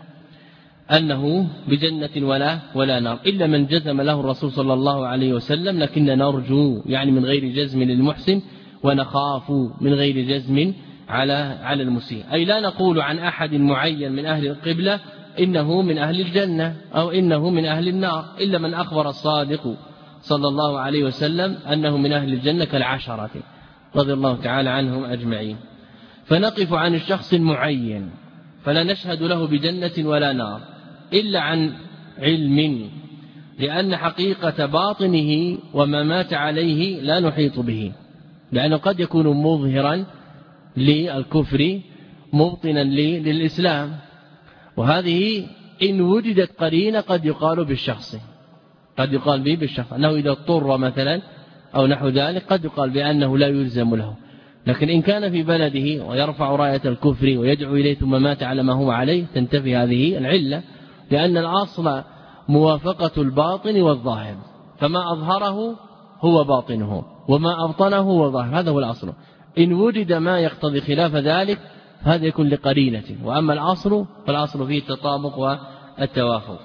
أنه بجنة ولا نار، إلا من جزم له الرسول صلى الله عليه وسلم. لكن نرجو يعني من غير جزم للمحسن، ونخاف من غير جزم على المسيء. أي لا نقول عن أحد معين من أهل القبلة إنه من أهل الجنة أو إنه من أهل النار، إلا من أخبر الصادق صلى الله عليه وسلم أنه من أهل الجنة كالعشرة رضي الله تعالى عنهم أجمعين. فنقف عن الشخص المعين فلا نشهد له بجنة ولا نار إلا عن علم، لأن حقيقة باطنه وما مات عليه لا نحيط به، لأنه قد يكون مظهرا للكفر مبطنا للإسلام. وهذه إن وجدت قرينة قد يقال بالشخص، قد يقال به بالشخص أنه إذا اضطر مثلا أو نحو ذلك قد يقال بأنه لا يلزم له. لكن إن كان في بلده ويرفع راية الكفر ويدعو إليه ثم مات على ما هو عليه تنتفي هذه العلة، لأن الأصل موافقة الباطن والظاهر، فما أظهره هو باطنه وما أبطنه هو ظاهر، هذا هو الأصل. إن وجد ما يقتضي خلاف ذلك هذا يكون لقرينة، وأما الأصل فالأصل فيه التطابق والتوافق.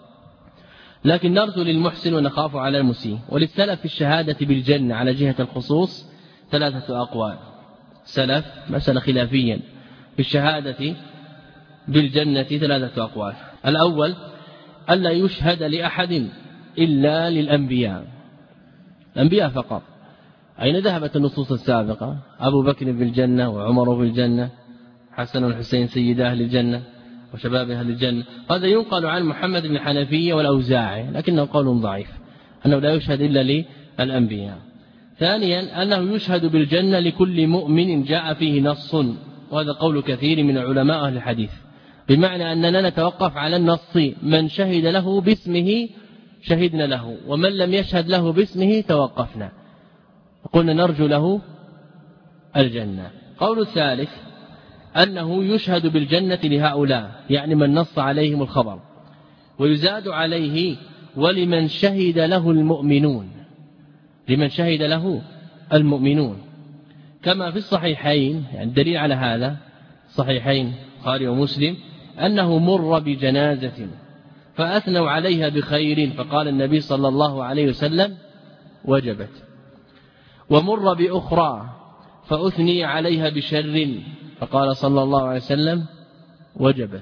لكن نرجو للمحسن ونخاف على المسيء. وللسلف في الشهادة بالجنة على جهة الخصوص 3 أقوال. سلف مسألة خلافيا في الشهادة بالجنة 3 أقوال. الأول ألا يشهد لأحد إلا للأنبياء، الأنبياء فقط. أين ذهبت النصوص السابقة؟ أبو بكر في الجنة وعمر في الجنة، حسن والحسين سيد أهل الجنة وشباب أهل الجنة. هذا ينقل عن محمد بن حنفية والأوزاعي، لكنه قول ضعيف أنه لا يشهد إلا للأنبياء. ثانيا أنه يشهد بالجنة لكل مؤمن جاء فيه نص، وهذا قول كثير من علماء أهل الحديث، بمعنى أننا نتوقف على النص، من شهد له باسمه شهدنا له، ومن لم يشهد له باسمه توقفنا قلنا نرجو له الجنة. قول الثالث أنه يشهد بالجنة لهؤلاء، يعني من نص عليهم الخبر، ويزاد عليه ولمن شهد له المؤمنون، لمن شهد له المؤمنون، كما في الصحيحين. يعني الدليل على هذا صحيحين البخاري ومسلم أنه مر بجنازة فأثنوا عليها بخير فقال النبي صلى الله عليه وسلم وجبت، ومر بأخرى فأثني عليها بشر فقال صلى الله عليه وسلم وجبت.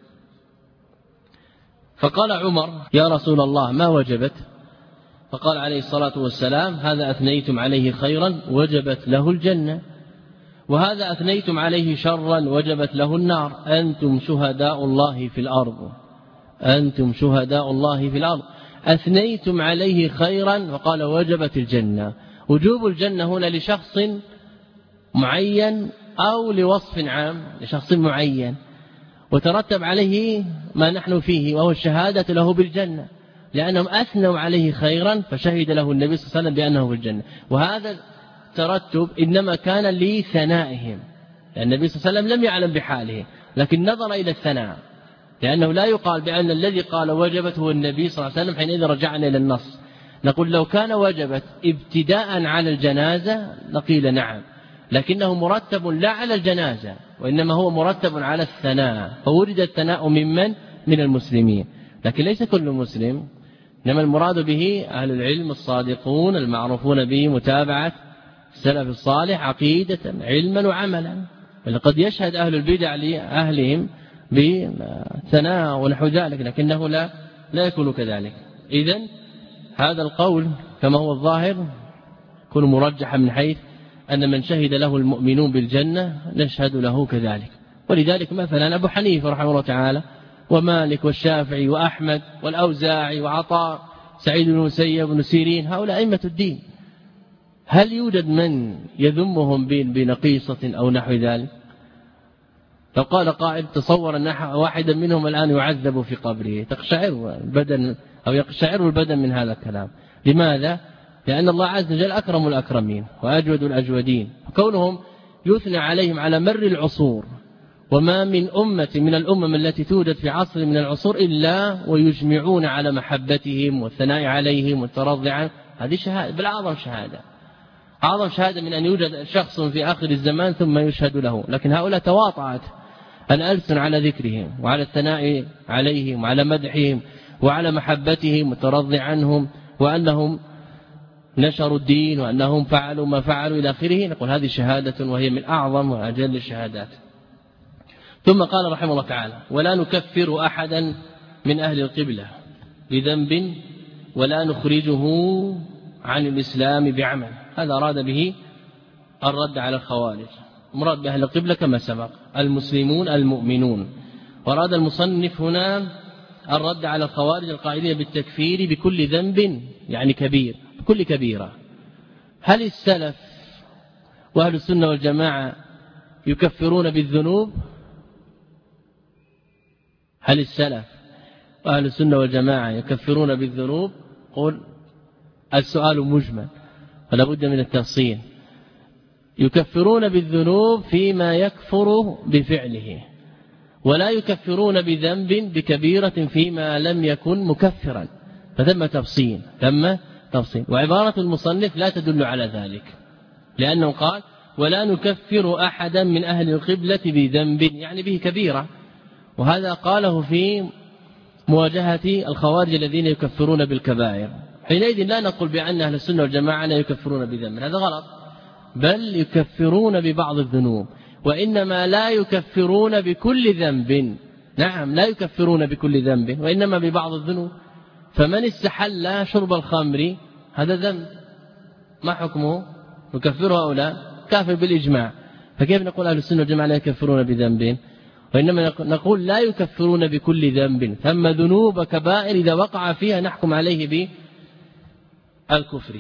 فقال عمر يا رسول الله ما وجبت؟ فقال عليه الصلاة والسلام هذا أثنيتم عليه خيرا وجبت له الجنة، وهذا أثنيتم عليه شرا وجبت له النار، أنتم شهداء الله في الأرض، أنتم شهداء الله في الأرض. أثنيتم عليه خيرا وقال وجبت الجنة. وجوب الجنة هنا لشخص معين أو لوصف عام لشخص معين، وترتب عليه ما نحن فيه وهو الشهادة له بالجنة. لأنهم أثنوا عليه خيرا فشهد له النبي صلى الله عليه وسلم بأنه في الجنة. وهذا ترتب إنما كان لثنائهم، لأن النبي صلى الله عليه وسلم لم يعلم بحاله، لكن نظر إلى الثناء، لأنه لا يقال بأن الذي قال وجبت هو النبي صلى الله عليه وسلم. حينئذ رجعنا إلى النص نقول لو كان وجبت ابتداء على الجنازة لقيل نعم، لكنه مرتب لا على الجنازة وإنما هو مرتب على الثناء، فورد الثناء من المسلمين، لكن ليس كل مسلم، إنما المراد به أهل العلم الصادقون المعروفون به متابعة السلف الصالح عقيدة علما وعملا. ولقد يشهد أهل البدع لأهلهم بثناء ونحو ذلك، لكنه لا يكون كذلك. إذن هذا القول كما هو الظاهر يكون مرجحا من حيث أن من شهد له المؤمنون بالجنة نشهد له كذلك. ولذلك مثلا أبو حنيفة رحمه الله تعالى ومالك والشافعي وأحمد والأوزاعي وعطاء سعيد بن المسيب بن سيرين هؤلاء أئمة الدين، هل يوجد من يذمهم بنقيصة أو نحو ذلك؟ لو قال قائل تصور أن واحدا منهم الآن يعذب في قبره تقشعر البدن أو يقشعر البدن من هذا الكلام. لماذا؟ لأن الله عز وجل أكرم الأكرمين وأجود الأجودين، وكونهم يثنى عليهم على مر العصور، وما من أمة من الأمم التي توجد في عصر من العصور إلا ويجمعون على محبتهم والثناء عليهم والترضي عنهم. هذه شهادة بل أعظم شهادة، أعظم شهادة من أن يوجد شخص في آخر الزمان ثم يشهد له. لكن هؤلاء تواطعت الألسن على ذكرهم وعلى الثناء عليهم وعلى مدحهم وعلى محبتهم والترضي عنهم وأنهم نشروا الدين وأنهم فعلوا ما فعلوا إلى آخره. نقول هذه شهادة وهي من أعظم وأجل الشهادات. ثم قال رحمه الله تعالى ولا نكفر أحدا من أهل القبلة بذنب ولا نخرجه عن الإسلام بعمل. هذا أراد به الرد على الخوارج. مراد بأهل القبلة كما سبق المسلمون المؤمنون، وأراد المصنف هنا الرد على الخوارج القائلين بالتكفير بكل ذنب يعني كبير، بكل كبيرة. هل السلف وأهل السنة والجماعة يكفرون بالذنوب؟ هل السلف وأهل السنة والجماعة يكفرون بالذنوب؟ قل السؤال مجمل فلا بد من التفصيل. يكفرون بالذنوب فيما يكفر بفعله، ولا يكفرون بذنب بكبيرة فيما لم يكن مكفرا، فثم تفصيل وعبارة المصنف لا تدل على ذلك، لأنه قال ولا نكفر أحدا من أهل القبلة بذنب يعني به كبيرة، وهذا قاله في مواجهة الخوارج الذين يكفرون بالكبائر. حينئذ لا نقول بأن أهل السنة والجماعة لا يكفرون بذنب، هذا غلط، بل يكفرون ببعض الذنوب، وإنما لا يكفرون بكل ذنب. نعم لا يكفرون بكل ذنب وإنما ببعض الذنوب. فمن استحل شرب الخمر هذا ذنب، ما حكمه؟ يكفره أو لا؟ كافر بالإجماع. فكيف نقول أهل السنة والجماعة لا يكفرون بذنب؟ وإنما نقول لا يكفرون بكل ذنب، ثم ذنوب كبائر إذا وقع فيها نحكم عليه بالكفر.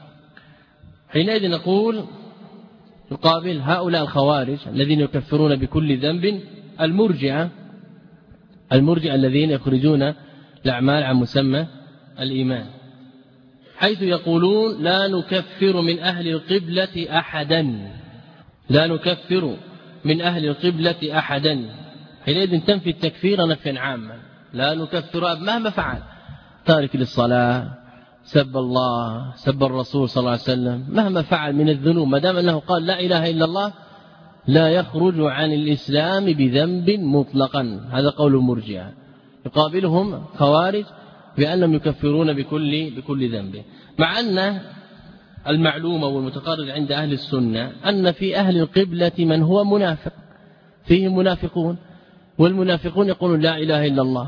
حينئذ نقول يقابل هؤلاء الخوارج الذين يكفرون بكل ذنب المرجئة الذين يخرجون الأعمال عن مسمى الإيمان، حيث يقولون لا نكفر من أهل القبلة أحدا، لا نكفر من أهل القبلة أحدا. حينئذ تنفي التكفير نفيا عاما، لا نكفر مهما فعل، تارك للصلاة، سب الله، سب الرسول صلى الله عليه وسلم، مهما فعل من الذنوب ما دام أنه قال لا إله إلا الله لا يخرج عن الإسلام بذنب مطلقا. هذا قول المرجئة. يقابلهم خوارج بأنهم يكفرون بكل ذنب، مع أن المعلومة والمتقرر عند أهل السنة أن في أهل القبلة من هو منافق، فيهم منافقون، والمنافقون يقولون لا إله إلا الله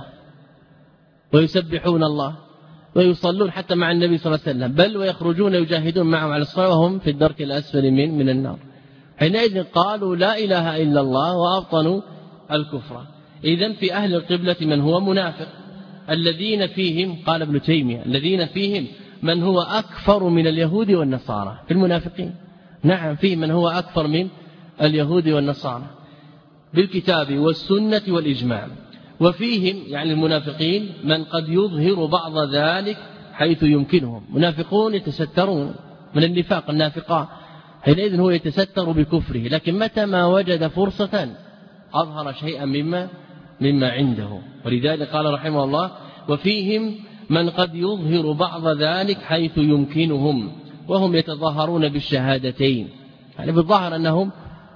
ويسبحون الله ويصلون حتى مع النبي صلى الله عليه وسلم، بل ويخرجون يجاهدون معه على الصلاة وهم في الدرك الأسفل من النار. حينئذ قالوا لا إله إلا الله وأبطنوا الكفر. إذن في أهل القبلة من هو منافق، الذين فيهم قال ابن تيمية الذين فيهم من هو أكفر من اليهود والنصارى في المنافقين. نعم فيه من هو أكفر من اليهود والنصارى بالكتاب والسنة والإجماع. وفيهم يعني المنافقين من قد يظهر بعض ذلك حيث يمكنهم. منافقون يتسترون من النفاق النافقاء، حينئذ هو يتستر بكفره، لكن متى ما وجد فرصة أظهر شيئا مما عنده. ولذلك قال رحمه الله وفيهم من قد يظهر بعض ذلك حيث يمكنهم وهم يتظاهرون بالشهادتين، يعني بالظاهر أنهم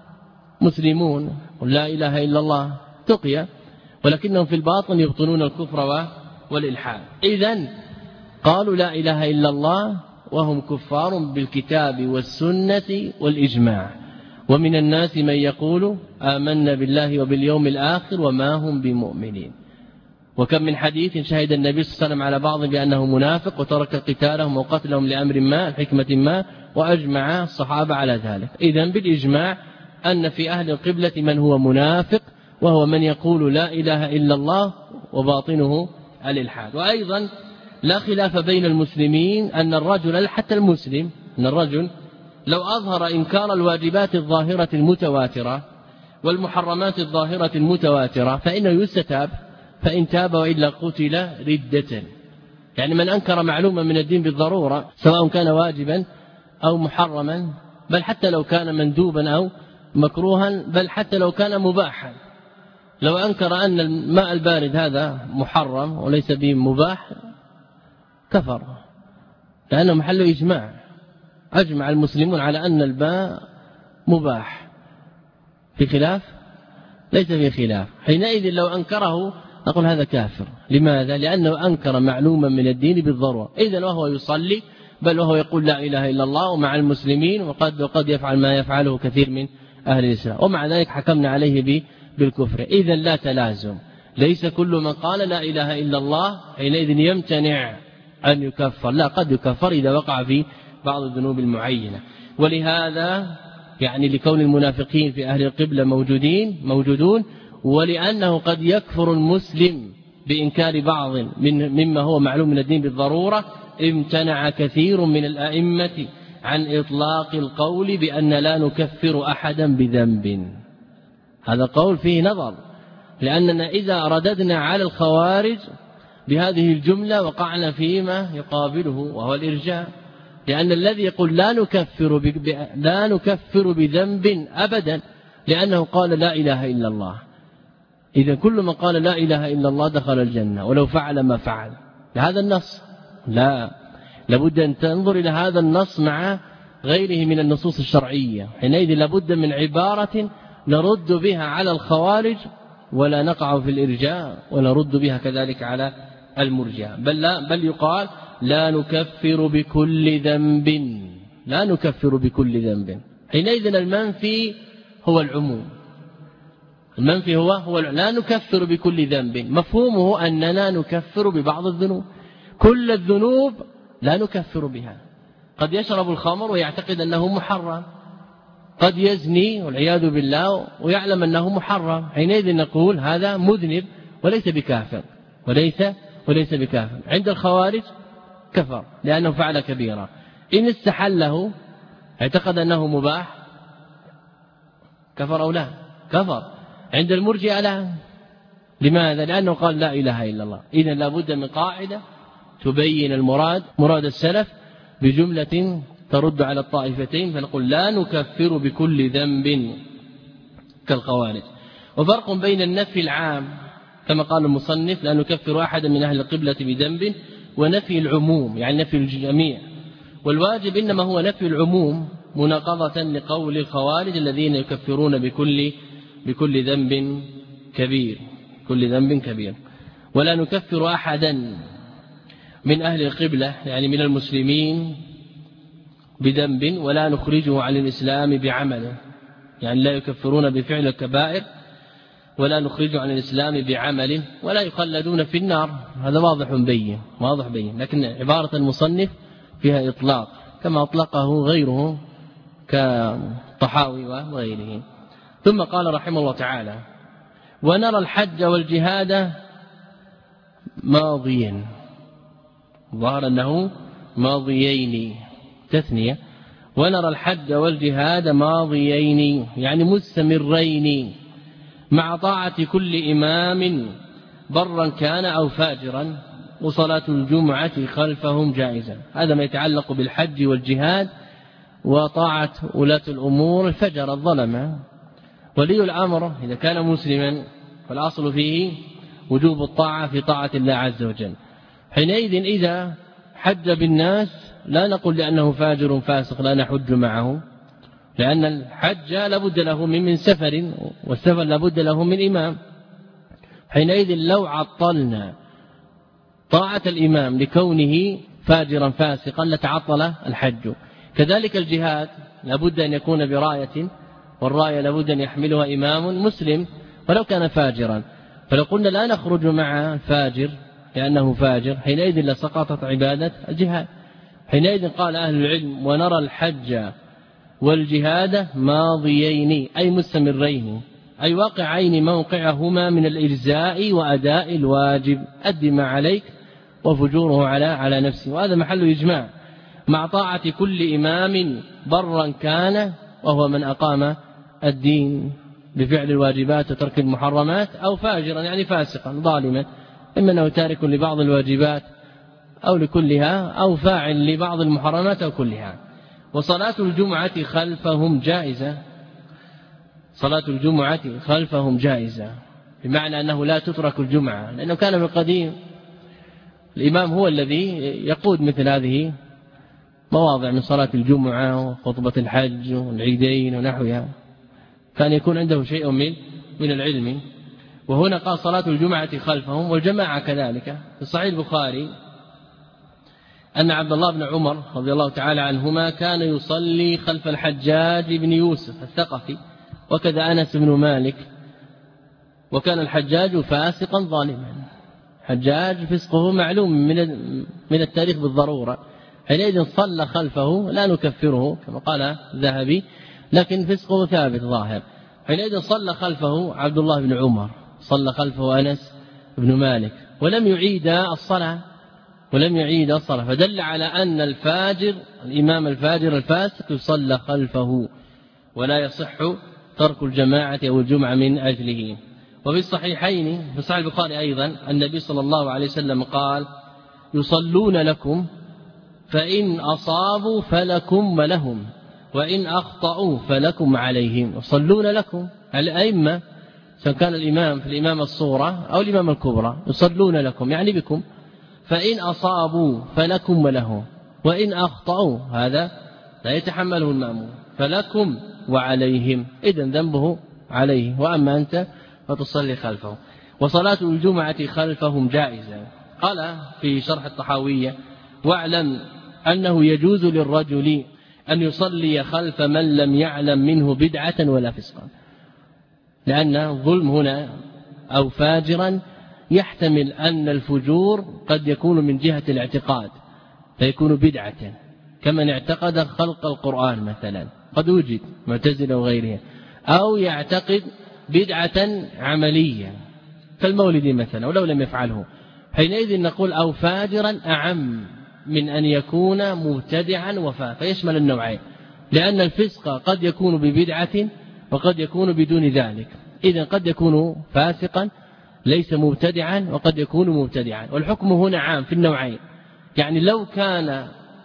مسلمون ولا إله إلا الله تقيا، ولكنهم في الباطن يبطنون الكفر والإلحاد. إذن قالوا لا إله إلا الله وهم كفار بالكتاب والسنة والإجماع. ومن الناس من يقول آمنا بالله وباليوم الآخر وما هم بمؤمنين. وكم من حديث شهد النبي صلى الله عليه وسلم على بعض بأنه منافق وترك قتالهم وقتلهم لأمر ما حكمة ما، وأجمع الصحابة على ذلك. إذن بالإجماع أن في أهل القبلة من هو منافق، وهو من يقول لا إله إلا الله وباطنه الإلحاد. وأيضا لا خلاف بين المسلمين أن الرجل حتى المسلم أن الرجل لو أظهر إنكار الواجبات الظاهرة المتواترة والمحرمات الظاهرة المتواترة فإنه يستتاب، فإن تاب وإلا قتل ردة. يعني من أنكر معلومة من الدين بالضرورة سواء كان واجبا أو محرما، بل حتى لو كان مندوبا أو مكروها، بل حتى لو كان مباحا، لو أنكر أن الماء البارد هذا محرم وليس به مباح كفر، لأنه محل إجماع، أجمع المسلمون على أن الماء مباح، في خلاف ليس في خلاف. حينئذ لو أنكره نقول هذا كافر. لماذا؟ لأنه أنكر معلوما من الدين بالضرورة. إذن وهو يصلي بل وهو يقول لا إله إلا الله ومع المسلمين، وقد يفعل ما يفعله كثير من أهل الإسلام، ومع ذلك حكمنا عليه بالكفر. إذن لا تلازم، ليس كل من قال لا إله إلا الله حينئذ يمتنع أن يكفر، لا، قد يكفر إذا وقع في بعض الذنوب المعينة. ولهذا يعني لكون المنافقين في أهل القبلة موجودون، ولأنه قد يكفر المسلم بإنكار بعض مما هو معلوم من الدين بالضرورة، امتنع كثير من الأئمة عن إطلاق القول بأن لا نكفر أحدا بذنب. هذا قول فيه نظر، لأننا إذا رددنا على الخوارج بهذه الجملة وقعنا فيما يقابله وهو الإرجاء، لأن الذي يقول لا نكفر بذنب أبدا لأنه قال لا إله إلا الله، إذا كل من قال لا إله إلا الله دخل الجنة ولو فعل ما فعل. لهذا النص لا، لابد أن تنظر إلى هذا النص مع غيره من النصوص الشرعية. حينئذ لابد من عبارة نرد بها على الخوارج ولا نقع في الإرجاء، ونرد بها كذلك على المرجئة، بل يقال لا نكفر بكل ذنب، لا نكفر بكل ذنب. حينئذ المنفي هو العموم، المنفي هو لا نكفر بكل ذنب، مفهومه أننا نكفر ببعض الذنوب، كل الذنوب لا نكفر بها. قد يشرب الخمر ويعتقد أنه محرم، قد يزني والعياذ بالله ويعلم أنه محرم، حينئذ نقول هذا مذنب وليس بكافر، وليس بكافر. عند الخوارج كفر لأنه فعل كبيرة، إن استحله اعتقد أنه مباح كفر أو لا كفر. عند المرجئة لا. لماذا؟ لأنه قال لا إله إلا الله. إذن لابد من قاعدة تبين مراد السلف بجملة ترد على الطائفتين، فنقول لا نكفر بكل ذنب كالخوارج. وفرق بين النفي العام كما قال المصنف لا نكفر أحدا من أهل القبلة بذنب، ونفي العموم يعني نفي الجميع. والواجب إنما هو نفي العموم مناقضة لقول الخوارج الذين يكفرون بكل ذنب كبير. ولا نكفر أحدا من أهل القبلة يعني من المسلمين بذنب، ولا نخرجه عن الإسلام بعمله، يعني لا يكفرون بفعل الكبائر ولا نخرجه عن الإسلام بعمله، ولا يخلدون في النار. هذا واضح بين، لكن عبارة المصنف فيها إطلاق كما أطلقه غيره كطحاوي وغيره. ثم قال رحمه الله تعالى ونرى الحج والجهاد ماضيا، ظهر أنه ماضيين تثنية، ونرى الحج والجهاد ماضيين يعني مستمرين مع طاعة كل إمام برا كان أو فاجرا وصلاة الجمعة خلفهم جائزة. هذا ما يتعلق بالحج والجهاد وطاعة ولاة الأمور الفجر الظلمة. ولي الأمر إذا كان مسلما فالأصل فيه وجوب الطاعة في طاعة الله عز وجل. حينئذ إذا حج بالناس لا نقول لأنه فاجر فاسق لا نحج معه، لأن الحج لابد له من سفر، والسفر لابد له من إمام. حينئذ لو عطلنا طاعة الإمام لكونه فاجرا فاسقا لتعطل الحج. كذلك الجهاد لابد أن يكون براية، والراية لابد أن يحملها إمام مسلم ولو كان فاجرا. فلو قلنا لا نخرج مع فاجر لأنه فاجر حينئذ لسقطت عبادة الجهاد. حينئذ قال أهل العلم ونرى الحج والجهاد ماضيين أي مستمرين، أي واقعين موقعهما من الإجزاء وأداء الواجب، أد ما عليك وفجوره على نفسه. وهذا محل إجماع مع طاعة كل إمام برا كان وهو من أقام الدين بفعل الواجبات وترك المحرمات، أو فاجرا يعني فاسقا ظالما، إما أنه تارك لبعض الواجبات أو لكلها أو فاعل لبعض المحرمات أو كلها. وصلاة الجمعة خلفهم جائزة، صلاة الجمعة خلفهم جائزة بمعنى أنه لا تترك الجمعة، لأنه كان في القديم الإمام هو الذي يقود مثل هذه مواضع من صلاة الجمعة وخطبة الحج والعيدين ونحوها، كان يكون عنده شيء من العلم. وهنا قال صلاة الجمعة خلفهم والجماعة كذلك. في صحيح البخاري أن عبد الله بن عمر رضي الله تعالى عنهما كان يصلي خلف الحجاج بن يوسف الثقفي، وكذا أنس بن مالك. وكان الحجاج فاسقا ظالما، حجاج فسقه معلوم من التاريخ بالضرورة. حينئذ صلى خلفه لا نكفره كما قال الذهبي، لكن فسقه ثابت ظاهر. حينئذ صلى خلفه عبد الله بن عمر، صلى خلفه أنس بن مالك، ولم يعيد الصلاة، فدل على أن الفاجر الإمام الفاجر الفاسق يصلى خلفه ولا يصح ترك الجماعة أو الجمعة من أجله. وفي الصحيحين في صحيح البخاري أيضا النبي صلى الله عليه وسلم قال يصلون لكم فإن أصابوا فلكم ولهم وإن أخطأوا فلكم عليهم. يصلون لكم الأئمة سواء كان الإمام في الإمامة الصغرى أو الإمامة الكبرى، يصلون لكم يعني بكم، فإن أصابوا فلكم ولهم وإن أخطأوا هذا لا يتحمله المأموم، فلكم وعليهم، إذن ذنبه عليه، وأما أنت فتصلي خلفه. وصلاة الجمعة خلفهم جائزة. قال في شرح الطحاوية واعلم أنه يجوز للرجل أن يصلي خلف من لم يعلم منه بدعة ولا فسقا، لأن الظلم هنا أو فاجرا يحتمل أن الفجور قد يكون من جهة الاعتقاد فيكون بدعة، كمن اعتقد خلق القرآن مثلا قد وجد معتزلة وغيرها، أو يعتقد بدعة عملية كالمولد مثلا ولو لم يفعله. حينئذ نقول أو فاجرا أعم من أن يكون مبتدعا وفا، فيشمل النوعين، لأن الفسق قد يكون ببدعة وقد يكون بدون ذلك. إذن قد يكون فاسقا ليس مبتدعا وقد يكون مبتدعا، والحكم هنا عام في النوعين. يعني لو كان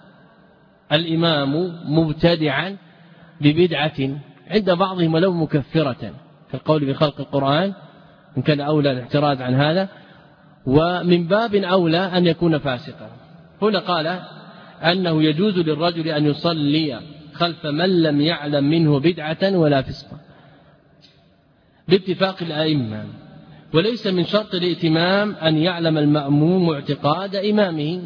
الإمام مبتدعا ببدعة عند بعضهم ولو مكفرة كالقول بخلق القرآن إن كان أولى الاحتراز عن هذا، ومن باب أولى أن يكون فاسقا. هنا قال أنه يجوز للرجل أن يصلي خلف من لم يعلم منه بدعة ولا فسقا باتفاق الأئمة، وليس من شرط الائتمام أن يعلم المأموم اعتقاد إمامه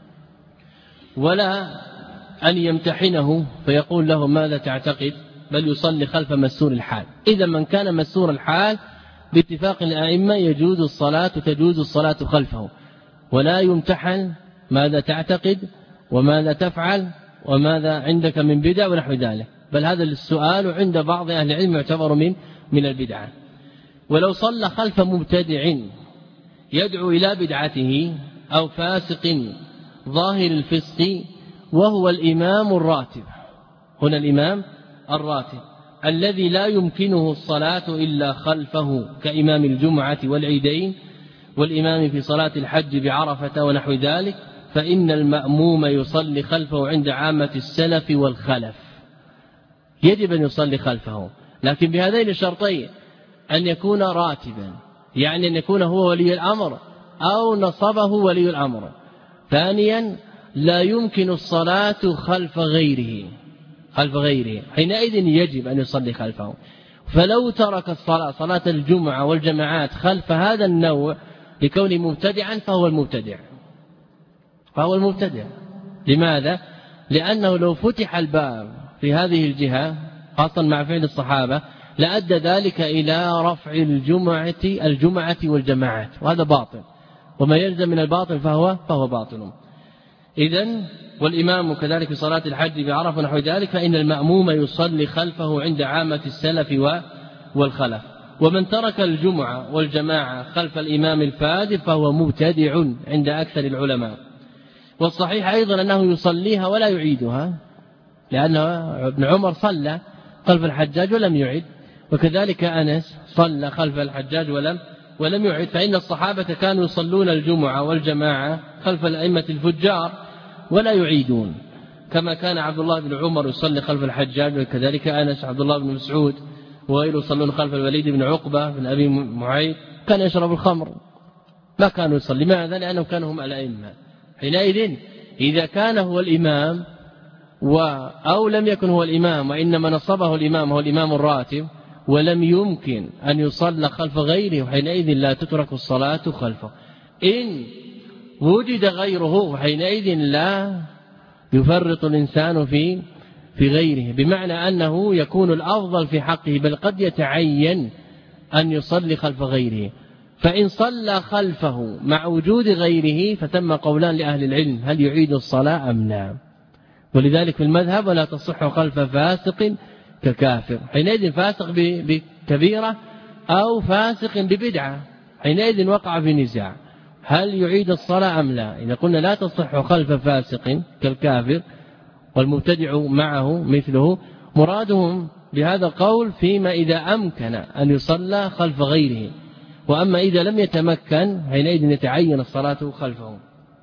ولا أن يمتحنه فيقول له ماذا تعتقد، بل يصلي خلف مسور الحال. إذا من كان مسور الحال باتفاق الأئمة يجوز الصلاة تجوز الصلاة خلفه، ولا يمتحن ماذا تعتقد وماذا تفعل وماذا عندك من بدع ونحو ذلك، بل هذا السؤال عند بعض أهل العلم يعتبر من البدعة. ولو صلى خلف مبتدع يدعو إلى بدعته أو فاسق ظاهر الفسق وهو الإمام الراتب، هنا الإمام الراتب الذي لا يمكنه الصلاة إلا خلفه كإمام الجمعة والعيدين والإمام في صلاة الحج بعرفة ونحو ذلك فإن المأموم يصلي خلفه عند عامة السلف والخلف. يجب أن يصلي خلفه، لكن بهذين الشرطين: أن يكون راتبا، يعني أن يكون هو ولي الأمر أو نصبه ولي الأمر. ثانيا: لا يمكن الصلاة خلف غيره، حينئذ يجب أن يصلي خلفه. فلو ترك الصلاة، صلاة الجمعة والجماعات، خلف هذا النوع لكونه مبتدعا فهو المبتدع. لماذا؟ لأنه لو فتح الباب في هذه الجهة خاصة مع فعل الصحابة لأدى ذلك إلى رفع الجمعة والجماعات، وهذا باطل، وما يلزم من الباطل فهو باطل. إذن والإمام كذلك في صلاة الحج بعرفة ونحو ذلك فإن المأموم يصلي خلفه عند عامة السلف والخلف. ومن ترك الجمعة والجماعة خلف الإمام الفاضل فهو مبتدع عند أكثر العلماء. والصحيح أيضا أنه يصليها ولا يعيدها، لأن ابن عمر صلى خلف الحجاج ولم يعد، وكذلك أنس صلى خلف الحجاج ولم يعد. فإن الصحابة كانوا يصلون الجمعة والجماعة خلف الأئمة الفجار ولا يعيدون، كما كان عبد الله بن عمر يصلي خلف الحجاج، وكذلك أنس، عبد الله بن مسعود وغيره يصلون خلف الوليد بن عقبة بن أبي معيط. كان يشرب الخمر، ما كانوا يصلي. ماذا؟ لأنهم كانوا هم الأئمة. حينئذ إذا كان هو الإمام أو لم يكن هو الإمام وإنما نصبه الإمام هو الإمام الراتب ولم يمكن أن يصلى خلف غيره، حينئذ لا تترك الصلاة خلفه. إن وجد غيره حينئذ لا يفرط الإنسان في غيره، بمعنى أنه يكون الأفضل في حقه، بل قد يتعين أن يصلي خلف غيره. فإن صلى خلفه مع وجود غيره فتم قولان لأهل العلم: هل يعيد الصلاة أم لا؟ ولذلك في المذهب: ولا تصح خلف فاسق ككافر. حينئذ فاسق بكبيرة أو فاسق ببدعة، حينئذ وقع في نزاع: هل يعيد الصلاة أم لا؟ إذا قلنا لا تصح خلف فاسق كالكافر والمبتدع معه مثله، مرادهم بهذا القول فيما إذا أمكن أن يصلى خلف غيره، وأما إذا لم يتمكن حينئذ يتعين الصلاة خلفه.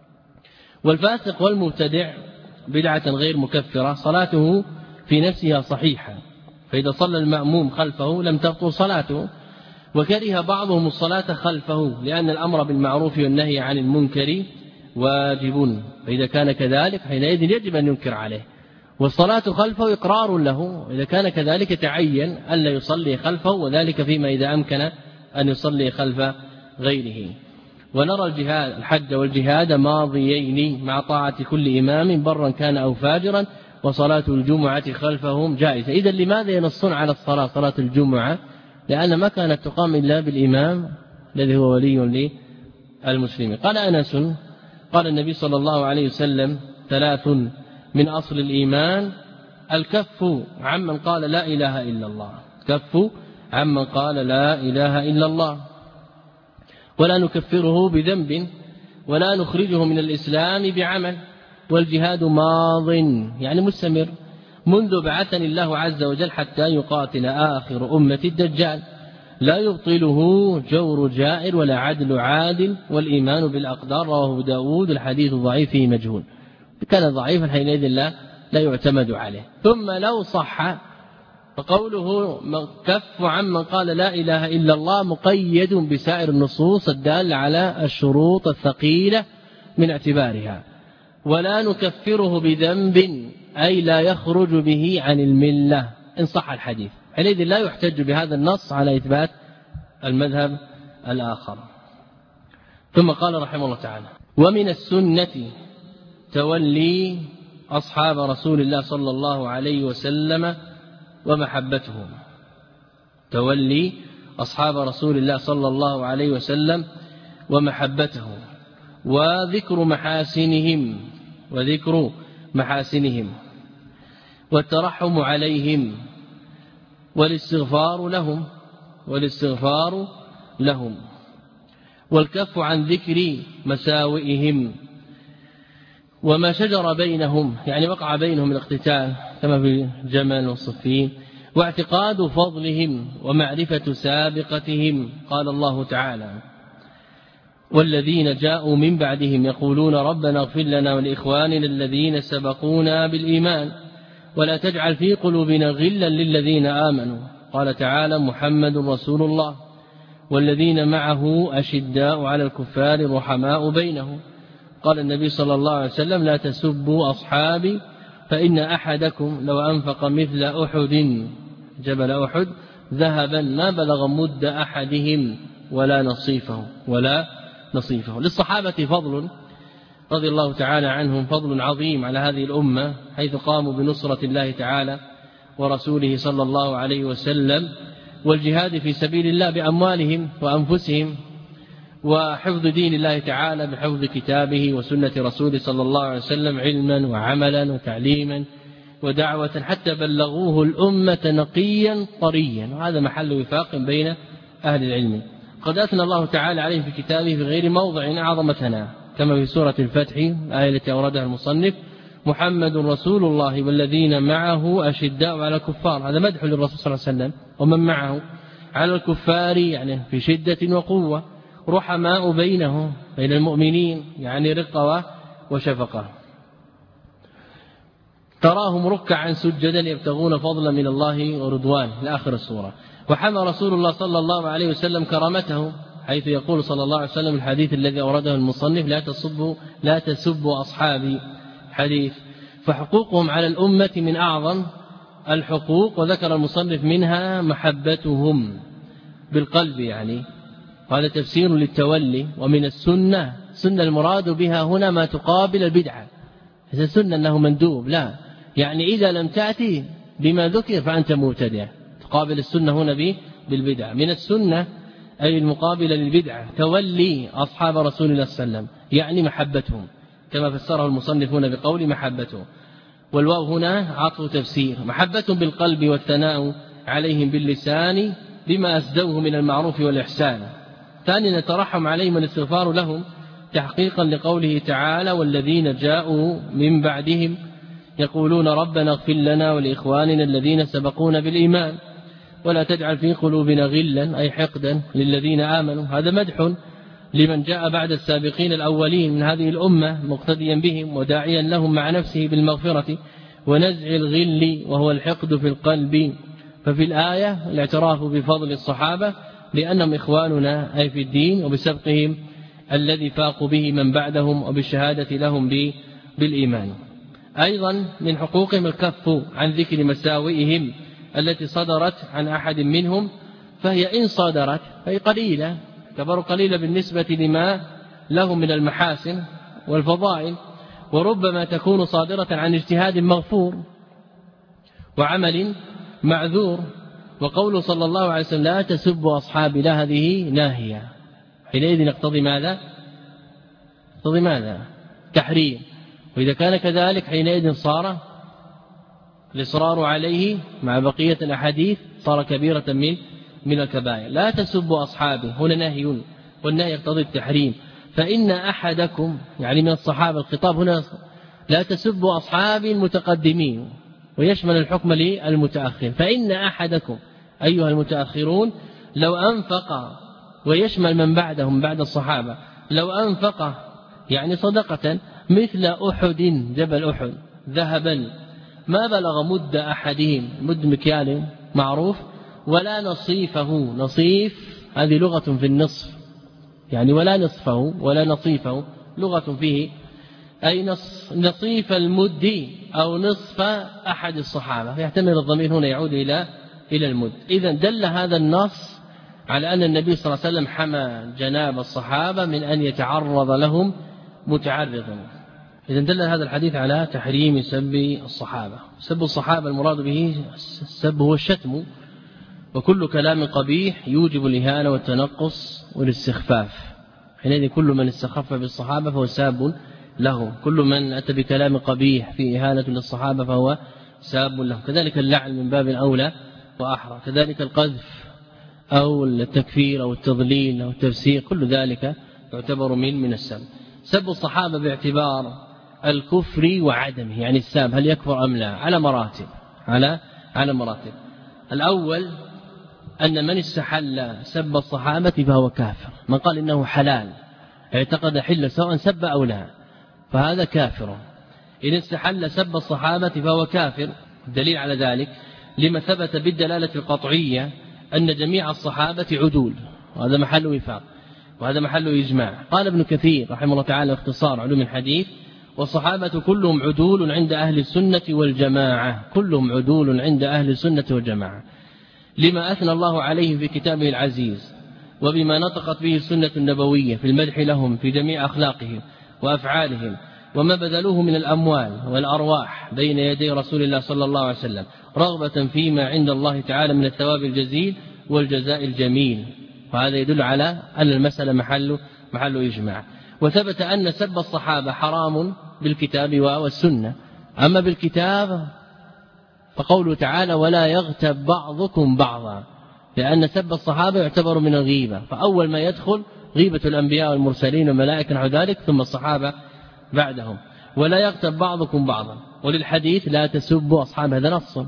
والفاسق والمبتدع بدعة غير مكفرة صلاته في نفسها صحيحة، فإذا صلى المأموم خلفه لم تبطل صلاته. وكره بعضهم الصلاة خلفه لأن الأمر بالمعروف والنهي عن المنكر واجب، فإذا كان كذلك حينئذ يجب أن ينكر عليه، والصلاة خلفه إقرار له. إذا كان كذلك تعين ألا يصلي خلفه، وذلك فيما إذا أمكن أن يصلي خلف غيره. ونرى الحج والجهاد ماضيين مع طاعة كل إمام برا كان أو فاجرا، وصلاة الجمعة خلفهم جائزة. إذن لماذا ينصون على صلاة الجمعة؟ لأن ما كانت تقام إلا بالإمام الذي هو ولي للمسلمين. قال أنس: قال النبي صلى الله عليه وسلم: 3 من أصل الإيمان: الكف عمن قال لا إله إلا الله، كف عمن قال لا إله إلا الله، ولا نكفره بذنب ولا نخرجه من الإسلام بعمل. والجهاد ماض يعني مستمر منذ بعثني الله عز وجل حتى يقاتل آخر أمة الدجال، لا يبطله جور جائر ولا عدل عادل، والإيمان بالأقدار. رواه داود. الحديث ضعيف فيه مجهول، كان ضعيفا حينئذ لا يعتمد عليه. ثم لو صح فقوله كف عمن قال لا إله إلا الله مقيد بسائر النصوص الدالة على الشروط الثقيلة من اعتبارها. ولا نكفره بذنب أي لا يخرج به عن الملة إن صح الحديث، حينئذ لا يحتج بهذا النص على إثبات المذهب الآخر. ثم قال رحمه الله تعالى: ومن السنة تولي أصحاب رسول الله صلى الله عليه وسلم ومحبتهم. تولي أصحاب رسول الله صلى الله عليه وسلم ومحبته، وذكر محاسنهم والترحم عليهم والاستغفار لهم والكف عن ذكر مساوئهم وما شجر بينهم، يعني وقع بينهم الاقتتال كما في جمل وصفين، واعتقاد فضلهم ومعرفة سابقتهم. قال الله تعالى: والذين جاءوا من بعدهم يقولون ربنا اغفر لنا ولإخواننا الذين سبقونا بالإيمان ولا تجعل في قلوبنا غلا للذين آمنوا. قال تعالى محمد رسول الله والذين معه أشداء على الكفار رحماء بينهم. قال النبي صلى الله عليه وسلم لا تسبوا أصحابي فإن أحدكم لو أنفق مثل أحد جبل أحد ذهبا ما بلغ مد أحدهم ولا نصيفه. للصحابة فضل رضي الله تعالى عنهم، فضل عظيم على هذه الأمة، حيث قاموا بنصرة الله تعالى ورسوله صلى الله عليه وسلم والجهاد في سبيل الله بأموالهم وأنفسهم، وحفظ دين الله تعالى بحفظ كتابه وسنة رسوله صلى الله عليه وسلم علما وعملا وتعليما ودعوة حتى بلغوه الأمة نقيا طريا، وهذا محل وفاق بين أهل العلم. قد أثنى الله تعالى عليه في كتابه في غير موضع أعظم ثناء، كما في سورة الفتح الآية التي أوردها المصنف محمد رسول الله والذين معه أشداء على الكفار، هذا مدح للرسول صلى الله عليه وسلم ومن معه على الكفار يعني في شدة وقوة، رحماء بينهم بين المؤمنين يعني رقة وشفقة، تراهم ركعا سجدا يبتغون فضلا من الله ورضوان لآخر السورة. وحمى رسول الله صلى الله عليه وسلم كرامته، حيث يقول صلى الله عليه وسلم الحديث الذي أورده المصنف لا تسبوا أصحابي حديث. فحقوقهم على الأمة من أعظم الحقوق، وذكر المصنف منها محبتهم بالقلب يعني، وهذا تفسير للتولي. ومن السنة المراد بها هنا ما تقابل البدعة، إذا السنة أنه مندوب لا، يعني إذا لم تأتي بما ذكر فأنت مبتدع، تقابل السنة هنا بالبدعة. من السنة أي المقابلة للبدعة تولي أصحاب رسول الله صلى الله عليه وسلم يعني محبتهم، كما فسره المصنفون بقول محبته، والواو هنا عطف تفسير. محبة بالقلب والثناء عليهم باللسان بما أسدوه من المعروف والإحسان. ثانيا نترحم عليهم والاستغفار لهم تحقيقا لقوله تعالى والذين جاءوا من بعدهم يقولون ربنا اغفر لنا ولإخواننا الذين سبقونا بالإيمان ولا تجعل في قلوبنا غلا أي حقدا للذين آمنوا. هذا مدح لمن جاء بعد السابقين الأولين من هذه الأمة مقتديا بهم وداعيا لهم مع نفسه بالمغفرة ونزع الغل وهو الحقد في القلب. ففي الآية الاعتراف بفضل الصحابة لأنهم إخواننا أي في الدين وبسبقهم الذي فاقوا به من بعدهم وبالشهادة لهم بالإيمان. أيضا من حقوقهم الكف عن ذكر مساوئهم التي صدرت عن أحد منهم، فهي إن صدرت فهي قليلة، تعتبر قليلة بالنسبة لما لهم من المحاسن والفضائل، وربما تكون صادرة عن اجتهاد مغفور وعمل معذور. وقوله صلى الله عليه وسلم لا تسبوا أصحابي لا هذه ناهية، حينئذ يقتضي ماذا؟ يقتضي ماذا؟ تحريم. وإذا كان كذلك حينئذ صار الإصرار عليه مع بقية الأحاديث صار كبيرة من الكبائر. لا تسبوا أصحابي هنا نهي، والنهي يقتضي التحريم. فإن أحدكم يعني من الصحابة، الخطاب هنا لا تسبوا أصحابي المتقدمين ويشمل الحكم للمتأخر. فإن أحدكم أيها المتأخرون لو أنفق، ويشمل من بعدهم بعد الصحابة، لو أنفق يعني صدقة مثل أحد جبل أحد ذهبا ما بلغ مد أحدهم، مد مكيال معروف، ولا نصيفه، نصيف هذه لغة في النصف يعني ولا نصفه ولا نصيفه لغة فيه أي نصيف المد أو نصف أحد الصحابة، فيحتمل الضمير هنا يعود إلى المد. إذن دل هذا النص على أن النبي صلى الله عليه وسلم حمى جناب الصحابة من أن يتعرض لهم متعرضا. إذن دل هذا الحديث على تحريم سب الصحابة. سب الصحابة المراد به السب هو الشتم، وكل كلام قبيح يوجب الإهانة والتنقص والاستخفاف. حينئذ كل من استخف بالصحابة فهو ساب له، كل من أتى بكلام قبيح في إهانة للصحابة فهو ساب له. كذلك اللعن من باب أولى وأحرى، كذلك القذف أو التكفير أو التضليل أو التفسير، كل ذلك يعتبر من السب. سب الصحابة باعتبار الكفر وعدمه، يعني الساب هل يكفر أم لا، على مراتب. الأول أن من استحل سب الصحابة فهو كافر، من قال إنه حلال اعتقد حل سواء سب أو لا فهذا كافر. إن استحل سب الصحابة فهو كافر. الدليل على ذلك لما ثبت بالدلالة القطعية أن جميع الصحابة عدول، وهذا محل وفاق وهذا محل إجماع. قال ابن كثير رحمه الله تعالى اختصار علوم الحديث: والصحابة كلهم عدول عند أهل السنة والجماعة، كلهم عدول عند أهل السنة والجماعة، لما أثنى الله عليه في كتابه العزيز، وبما نطقت به السنة النبوية في المدح لهم في جميع أخلاقهم وأفعالهم، وما بذلوه من الأموال والأرواح بين يدي رسول الله صلى الله عليه وسلم، رغبة فيما عند الله تعالى من الثواب الجزيل والجزاء الجميل. وهذا يدل على أن المسألة محل إجماع. وثبت أن سب الصحابة حرام بالكتاب والسنة. أما بالكتاب فقوله تعالى: ولا يغتب بعضكم بعضا، لأن سب الصحابة يعتبر من الغيبة، فأول ما يدخل غيبة الأنبياء والمرسلين والملائكة نحو ذلك، ثم الصحابة بعدهم. ولا يغتب بعضكم بعضا، وللحديث: لا تسبوا أصحاب، هذا نص،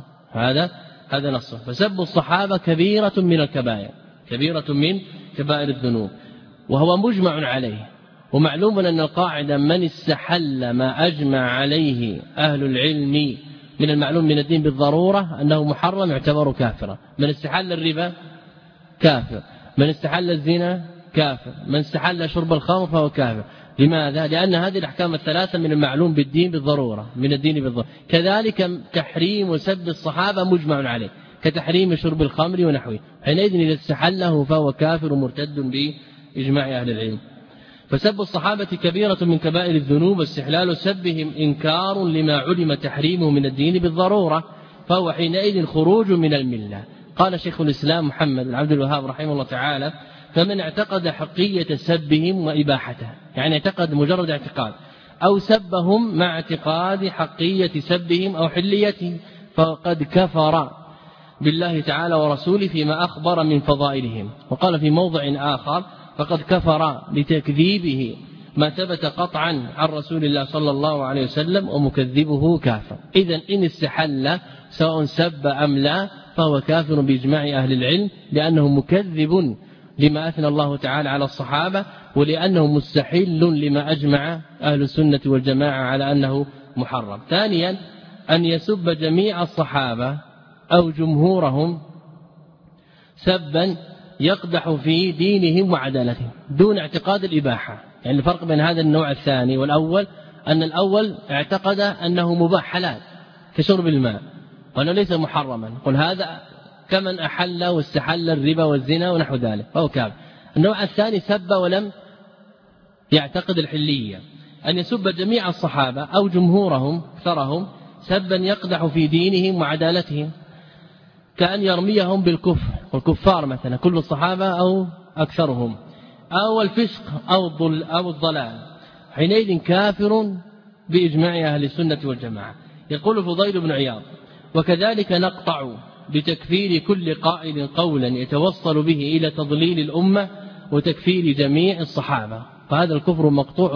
هذا نص. فسب الصحابة كبيرة من الكبائر، كبيرة من كبائر الذنوب، وهو مجمع عليه. ومعلوم أن القاعدة: من استحل ما أجمع عليه أهل العلم من المعلوم من الدين بالضرورة أنه محرم يعتبر كافرا. من استحل الربا كافر، من استحل الزنا كافر، من استحل شرب الخمر فهو كافر. لماذا؟ لأن هذه الأحكام الثلاثة من المعلوم بالدين بالضرورة، من الدين بالضرورة. كذلك تحريم وسب الصحابة مجمع عليه، كتحريم شرب الخمر ونحوه، حينئذ إذا استحله فهو كافر مرتد بإجماع أهل العلم. فسب الصحابة كبيرة من كبائر الذنوب، واستحلال سبهم إنكار لما علم تحريمه من الدين بالضرورة، فهو حينئذ خروج من الملة. قال شيخ الإسلام محمد بن عبد الوهاب رحمه الله تعالى: فمن اعتقد حقية سبهم وإباحته، يعني اعتقد مجرد اعتقاد، أو سبهم مع اعتقاد حقية سبهم أو حليتهم، فقد كفر بالله تعالى ورسوله فيما أخبر من فضائلهم. وقال في موضع آخر: فقد كفر لتكذيبه ما ثبت قطعا عن رسول الله صلى الله عليه وسلم، ومكذبه كافر. إذن إن استحل سواء سب أم لا فهو كافر بإجماع أهل العلم، لأنه مكذب لما أثنى الله تعالى على الصحابة، ولأنه مستحل لما أجمع أهل السنة والجماعة على أنه محرم. ثانيا: أن يسب جميع الصحابة أو جمهورهم سبا يقدح في دينهم وعدالتهم دون اعتقاد الإباحة. يعني الفرق بين هذا النوع الثاني والأول أن الأول اعتقد أنه مباح حلال كشرب الماء، وأنه ليس محرما، قل هذا كمن أحل واستحل الربا والزنا ونحو ذلك فهو كافر. النوع الثاني سب ولم يعتقد الحلية. أن يسب جميع الصحابة أو جمهورهم أكثرهم سبا يقدح في دينهم وعدالتهم، كأن يرميهم بالكفر والكفار مثلا كل الصحابة أو أكثرهم، أو الفسق أو الضلال، حينئذ كافر بإجماع أهل السنة والجماعة. يقول فضيل بن عياض: وكذلك نقطع بتكفير كل قائل قولا يتوصل به إلى تضليل الأمة وتكفير جميع الصحابة، فهذا الكفر مقطوع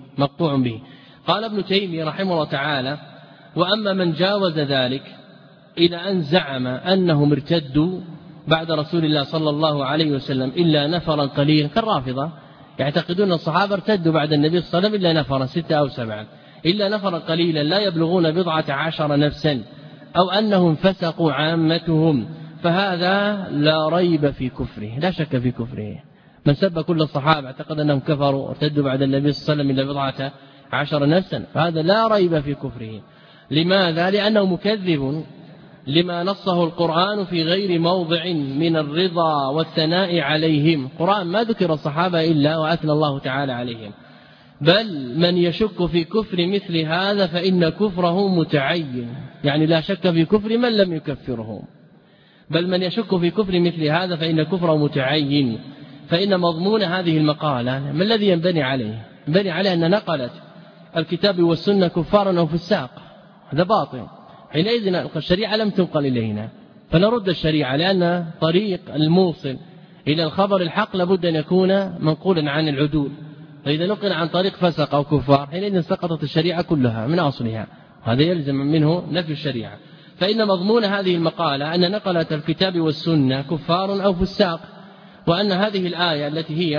به. قال ابن تيمية رحمه الله تعالى: وأما من جاوز ذلك إلى أن زعم أنهم ارتدوا بعد رسول الله صلى الله عليه وسلم إلا نفرا قليلا، كالرافضة يعتقدون الصحابة ارتدوا بعد النبي صلى الله عليه وسلم إلا نفرا 6 أو 7، إلا نفرا قليلا لا يبلغون 19 نفسا، أو أنهم فسقوا عامتهم، فهذا لا ريب في كفره، لا شك في كفره. من سب كل الصحابة اعتقد أنهم كفروا ارتدوا بعد النبي صلى الله عليه وسلم إلا 19 نفسا، فهذا لا ريب في كفره. لماذا؟ لأنه مكذب لما نصه القرآن في غير موضع من الرضا والثناء عليهم. القرآن ما ذكر الصحابة إلا وأثنى الله تعالى عليهم. بل من يشك في كفر مثل هذا فإن كفره متعين، يعني لا شك في كفر من لم يكفرهم، بل من يشك في كفر مثل هذا فإن كفره متعين. فإن مضمون هذه المقالة ما الذي ينبني عليه؟ ينبني عليه أن نقلت الكتاب والسنة كفارا أو فساق، هذا باطل. حينئذ الشريعة لم تنقل إلينا، فنرد الشريعة، لأن طريق الموصل إلى الخبر الحق لابد أن يكون منقولا عن العدول، فإذا نقل عن طريق فسق أو كفار حينئذ سقطت الشريعة كلها من أصلها، هذا يلزم منه نفي الشريعة. فإن مضمون هذه المقالة أن نقلت الكتاب والسنة كفار أو فساق، وأن هذه الآية التي هي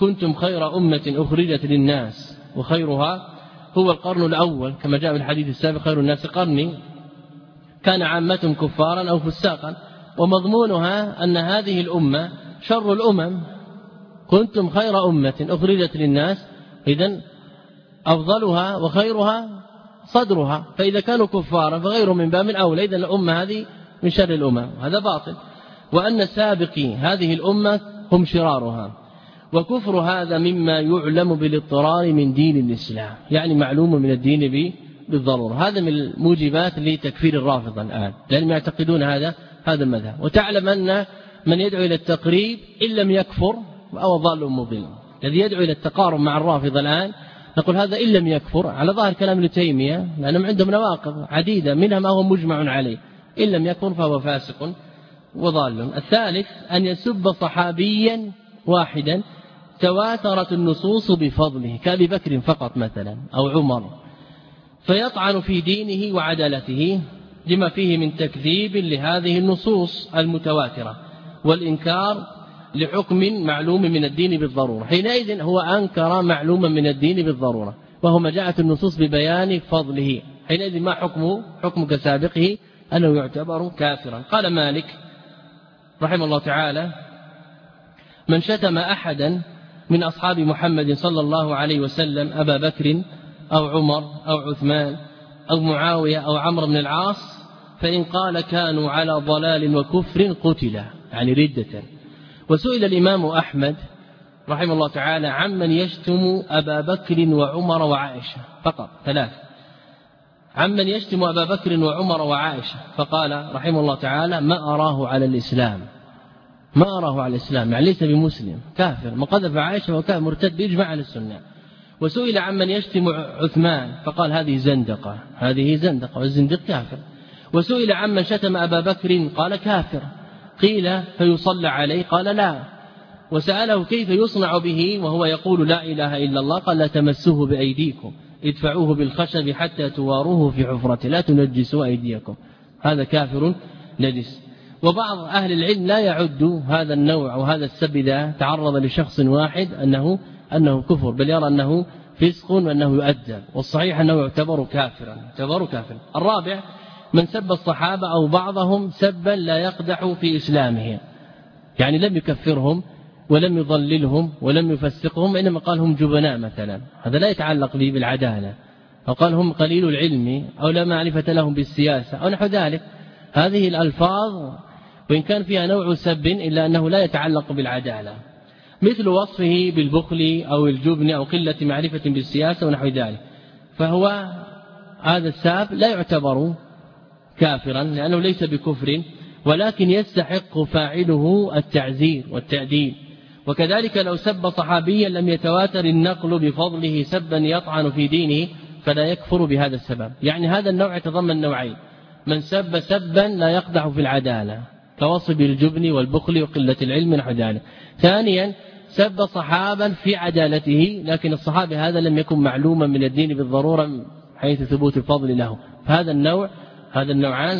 كنتم خير أمة أخرجت للناس وخيرها هو القرن الأول كما جاء في الحديث السابق خير الناس قرني كان عامتهم كفارا أو فساقا، ومضمونها أن هذه الأمة شر الأمم، كنتم خير أمة أخرجت للناس، إذن أفضلها وخيرها صدرها، فإذا كانوا كفارا فغيرهم من باب أولى، إذن الأمة هذه من شر الأمم، هذا باطل. وأن سابقي هذه الأمة هم شرارها، وكفر هذا مما يعلم بالاضطرار من دين الإسلام، يعني معلوم من الدين بالضرورة. هذا من الموجبات لتكفير الرافضة الآن، لأنهم يعتقدون هذا المذهب. وتعلم أن من يدعو إلى التقريب إن لم يكفر أو ضال مضل، الذي يدعو إلى التقارب مع الرافضة الآن نقول هذا إن لم يكفر على ظاهر كلام ابن تيمية، لأنهم عندهم نواقض عديدة منها ما هو مجمع عليه، إن لم يكفر فهو فاسق وضال. الثالث أن يسب صحابيا واحدا تواترت النصوص بفضله كأبي بكر فقط مثلا أو عمر، فيطعن في دينه وعدالته لما فيه من تكذيب لهذه النصوص المتواترة والإنكار لحكم معلوم من الدين بالضرورة، حينئذ هو أنكر معلوما من الدين بالضرورة، وهو ما جاءت النصوص ببيان فضله، حينئذ ما حكمه؟ حكم كسابقه أنه يعتبر كافرا. قال مالك رحمه الله تعالى: من شتم أحدا من أصحاب محمد صلى الله عليه وسلم أبا بكر أو عمر أو عثمان أو معاوية أو عمرو بن العاص فإن قال كانوا على ضلال وكفر قتل، يعني ردة. وسئل الإمام أحمد رحمه الله تعالى عمن يشتم أبا بكر وعمر وعائشة فقط، ثلاث، عمن يشتم أبا بكر وعمر وعائشة، فقال رحمه الله تعالى: ما أراه على الإسلام، ما أراه على الإسلام، يعني ليس بمسلم، كافر، من قذف عائشة وكان مرتد بإجماع على السنة. وسئل عمن يشتم عثمان فقال: هذه زندقة، هذه زندقة، والزندق كافر. وسئل عمن شتم أبا بكر قال: كافر. قيل: فيصلى عليه؟ قال: لا. وسأله: كيف يصنع به وهو يقول لا إله إلا الله؟ قال: لا تمسوه بأيديكم، ادفعوه بالخشب حتى تواروه في حفرته، لا تنجسوا أيديكم، هذا كافر نجس. وبعض أهل العلم لا يعد هذا النوع وهذا السب إذا تعرض لشخص واحد أنه كفر، بل يرى أنه فسق وأنه يؤدب، والصحيح أنه يعتبر كافرا. الرابع: من سب الصحابة أو بعضهم سبا لا يقدح في إسلامهم، يعني لم يكفرهم ولم يضللهم ولم يفسقهم، إنما قال هم جبناء مثلا، هذا لا يتعلق به بالعدالة، أو قال هم قليل العلم أو لا معرفة لهم بالسياسة أو نحو ذلك. هذه الألفاظ وإن كان فيها نوع سب إلا أنه لا يتعلق بالعدالة، مثل وصفه بالبخل أو الجبن أو قلة معرفة بالسياسة ونحو ذلك، فهو هذا الساب لا يعتبر كافرا لأنه ليس بكفر، ولكن يستحق فاعله التعزير والتأديب. وكذلك لو سب صحابيا لم يتواتر النقل بفضله سبا يطعن في دينه فلا يكفر بهذا السبب. يعني هذا النوع يتضمن نوعين: من سب سبا لا يقدح في العدالة كوصف الجبن والبخل وقلة العلم نحو ذلك. ثانيا: سب صحابا في عدالته لكن الصحابي هذا لم يكن معلوما من الدين بالضرورة حيث ثبوت الفضل له، فهذا النوعان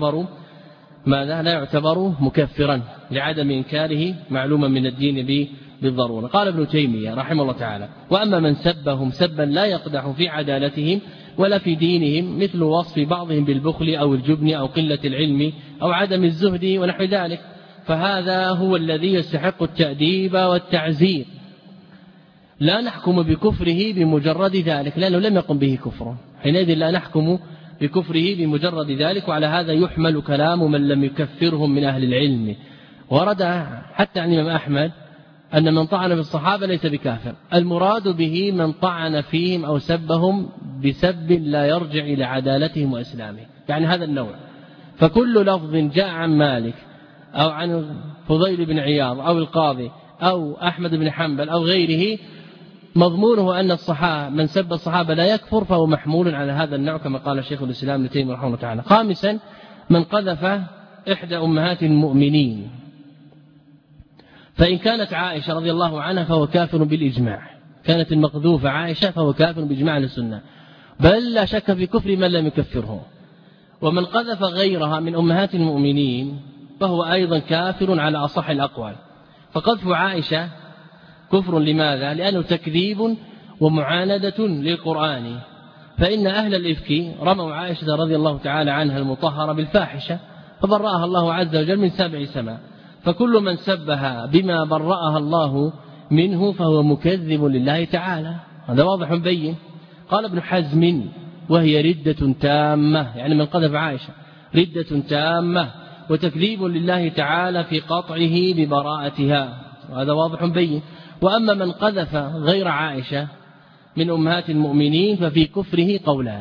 لا يعتبر مكفرا لعدم إنكاره معلوما من الدين بالضرورة. قال ابن تيمية رحمه الله تعالى: وأما من سبهم سبا لا يقدح في عدالتهم ولا في دينهم مثل وصف بعضهم بالبخل أو الجبن أو قلة العلم أو عدم الزهد ونحو ذلك، فهذا هو الذي يستحق التأديب والتعزير، لا نحكم بكفره بمجرد ذلك لأنه لم يقم به كفر، حينئذ لا نحكم بكفره بمجرد ذلك. وعلى هذا يحمل كلام من لم يكفرهم من أهل العلم. ورد حتى عن الإمام أحمد أن من طعن بالصحابة ليس بكافر، المراد به من طعن فيهم أو سبهم بسب لا يرجع إلى عدالتهم وإسلامهم، يعني هذا النوع. فكل لفظ جاء عن مالك أو عن فضيل بن عياض أو القاضي أو أحمد بن حنبل أو غيره مضمونه أن من سب الصحابة لا يكفر، فهو محمول على هذا النوع كما قال شيخ الإسلام ابن تيمية رحمه الله تعالى. خامسا: من قذف إحدى أمهات المؤمنين فإن كانت عائشة رضي الله عنها فهو كافر بالإجماع، كانت المقذوفة عائشة فهو كافر بإجماع السنة، بل لا شك في كفر من لم يكفره. ومن قذف غيرها من أمهات المؤمنين فهو أيضا كافر على أصح الأقوال. فقذف عائشة كفر لماذا؟ لأنه تكذيب ومعاندة للقرآن. فإن أهل الإفك رموا عائشة رضي الله تعالى عنها المطهرة بالفاحشة فبرأها الله عز وجل من 7 سماء، فكل من سبها بما برأها الله منه فهو مكذب لله تعالى، هذا واضح بين. قال ابن حزم وهي ردة تامة، يعني من قذف عائشة ردة تامة وتكذيب لله تعالى في قطعه ببراءتها، وهذا واضح بين. وأما من قذف غير عائشة من أمهات المؤمنين ففي كفره قولان،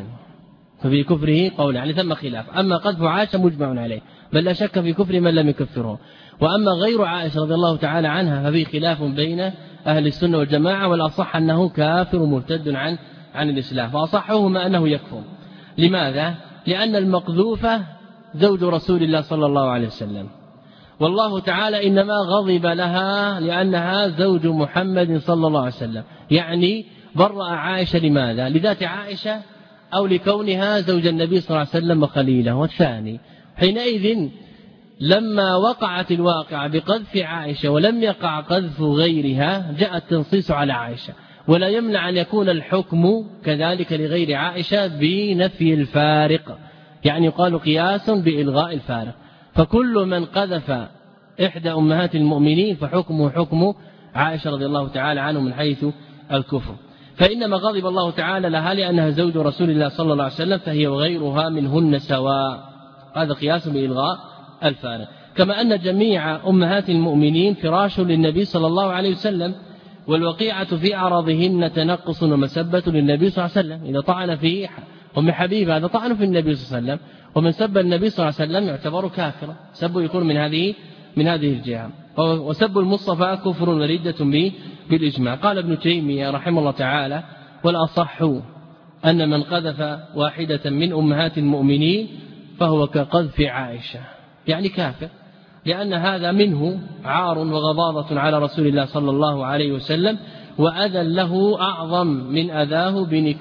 يعني ثم خلاف. أما قذف عائشة مجمع عليه بل لا شك في كفر من لم يكفره، وأما غير عائشة رضي الله تعالى عنها ففي خلاف بين أهل السنة والجماعة، والأصح أنه كافر مرتد عن الإسلام، فأصحهما أنه يكفر. لماذا؟ لأن المقذوفة زوج رسول الله صلى الله عليه وسلم، والله تعالى إنما غضب لها لأنها زوج محمد صلى الله عليه وسلم، يعني برأ عائشة لماذا؟ لذات عائشة أو لكونها زوج النبي صلى الله عليه وسلم وخليله. والثاني حينئذ لما وقعت الواقعة بقذف عائشة ولم يقع قذف غيرها جاء التنصيص على عائشة، ولا يمنع أن يكون الحكم كذلك لغير عائشة بنفي الفارق، يعني يقال قياس بإلغاء الفارق. فكل من قذف إحدى أمهات المؤمنين فحكمه حكم عائشة رضي الله تعالى عنه من حيث الكفر. فإنما غضب الله تعالى لها لأنها زوج رسول الله صلى الله عليه وسلم فهي وغيرها منهن سواء، هذا قياس بإلغاء الفارق. كما أن جميع أمهات المؤمنين فراش للنبي صلى الله عليه وسلم، والوقيعة في أعراضهن تنقص ومسبة للنبي صلى الله عليه وسلم. إذا طعن في أم حبيبة هذا طعن في النبي صلى الله عليه وسلم، ومن سب النبي صلى الله عليه وسلم يعتبر كافرا، سبه يكون من هذه الجهة. وسب المصطفى كفر وردة بالإجماع. قال ابن تيمية رحمه الله تعالى: والأصح أن من قذف واحدة من أمهات المؤمنين فهو كقذف عائشة، يعني كافر، لأن هذا منه عار وغضاضة على رسول الله صلى الله عليه وسلم، وأذى له أعظم من أذاه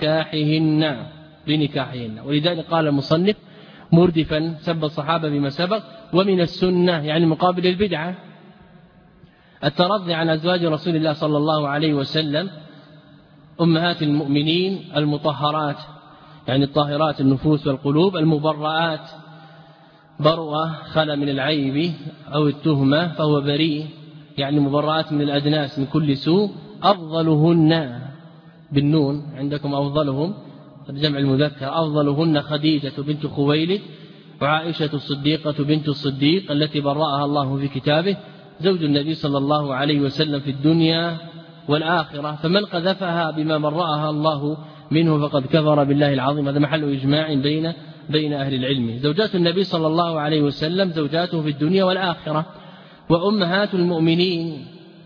بنكاحهن. ولذلك قال المصنف مردفا سب الصحابة بما سبق. ومن السنة يعني مقابل البدعة الترضي عن أزواج رسول الله صلى الله عليه وسلم أمهات المؤمنين المطهرات، يعني الطاهرات النفوس والقلوب، المبرآت، برؤة خلا من العيب أو التهمة فهو بريء، يعني مبرآت من الأدناس من كل سوء. أفضلهن بالنون عندكم أفضلهم جمع المذكر، أفضلهن خديجة بنت خويلد وعائشة الصديقة بنت الصديق التي برأها الله في كتابه، زوج النبي صلى الله عليه وسلم في الدنيا والآخرة. فمن قذفها بما برأها الله منه فقد كفر بالله العظيم. هذا محل إجماع بين أهل العلم. زوجات النبي صلى الله عليه وسلم زوجاته في الدنيا والآخرة، وأمهات المؤمنين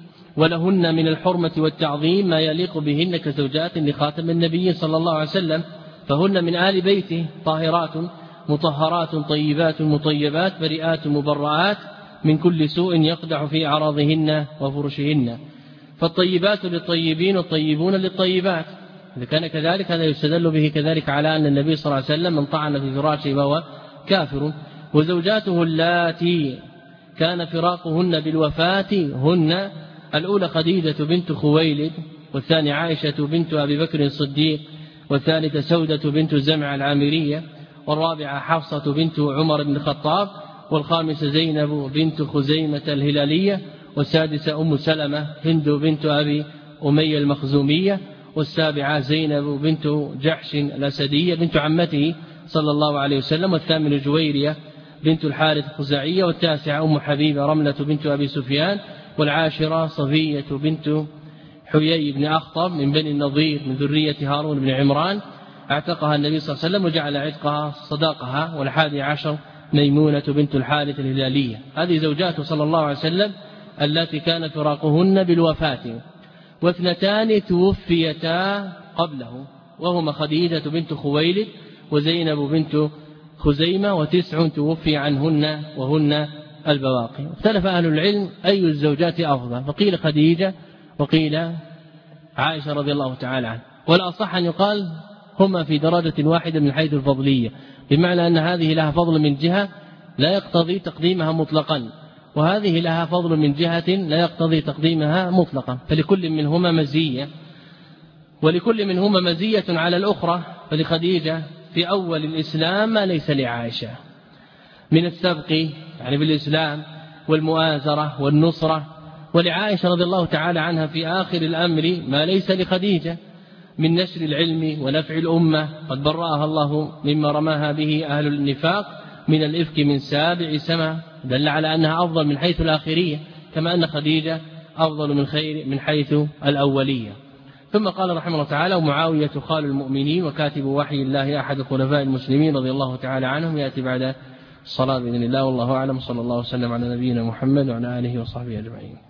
ولهن من الحرمة والتعظيم ما يليق بهن كزوجات لخاتم النبي صلى الله عليه وسلم، فهن من آل بيته طاهرات مطهرات طيبات مطيبات بريئات مبرآت من كل سوء يقدح في أعراضهن وفرشهن. فالطيبات للطيبين والطيبون للطيبات، إذا كان كذلك هذا يستدل به كذلك على أن النبي صلى الله عليه وسلم من طعن في فراشه فهو كافر. وزوجاته اللاتي كان فراقهن بالوفاة هن: الأولى خديجة بنت خويلد، والثانية عائشة بنت أبي بكر الصديق، والثالثة سودة بنت زمع العامرية، والرابعة حفصة بنت عمر بن الخطاب، والخامسة زينب بنت خزيمة الهلالية، والسادسة أم سلمة هند بنت أبي أمية المخزومية، والسابعة زينب بنت جحش الأسدية بنت عمته صلى الله عليه وسلم، والثامنة جويرية بنت الحارث الخزاعية، والتاسعة أم حبيبة رملة بنت أبي سفيان، والعاشرة صفية بنت حيي بن أخطب من بني النضير من ذرية هارون بن عمران، اعتقها النبي صلى الله عليه وسلم وجعل عتقها صداقها. والحادي عشر ميمونة بنت الحارث الهلالية. هذه زوجاته صلى الله عليه وسلم التي كان فراقهن بالوفاة، واثنتان توفيتا قبله وهما خديجة بنت خويلد وزينب بنت خزيمة، وتسع توفي عنهن وهن البواقي. اختلف أهل العلم أي الزوجات أفضل، فقيل خديجة وقيل عائشة رضي الله تعالى عنها، والأصح أن يقال هما في درجة واحدة من حيث الفضلية، بمعنى أن هذه لها فضل من جهة لا يقتضي تقديمها مطلقا، وهذه لها فضل من جهة لا يقتضي تقديمها مطلقا، فلكل منهما مزية، ولكل منهما مزية على الأخرى. فلخديجة في أول الإسلام ما ليس لعائشة من السبق يعني بالإسلام والمؤازرة والنصرة، ولعائشة رضي الله تعالى عنها في آخر الأمر ما ليس لخديجة من نشر العلم ونفع الأمة، قد برأها الله مما رماها به أهل النفاق من الإفك من 7 سماء، دل على أنها أفضل من حيث الآخرية، كما أن خديجة أفضل من حيث الأولية. ثم قال رحمه الله تعالى: ومعاوية خال المؤمنين وكاتب وحي الله أحد خلفاء المسلمين رضي الله تعالى عنهم، يأتي بعد الصلاة بإذن الله، والله أعلم. صلى الله وسلم على نبينا محمد وعلى آله وصحبه أجمعين.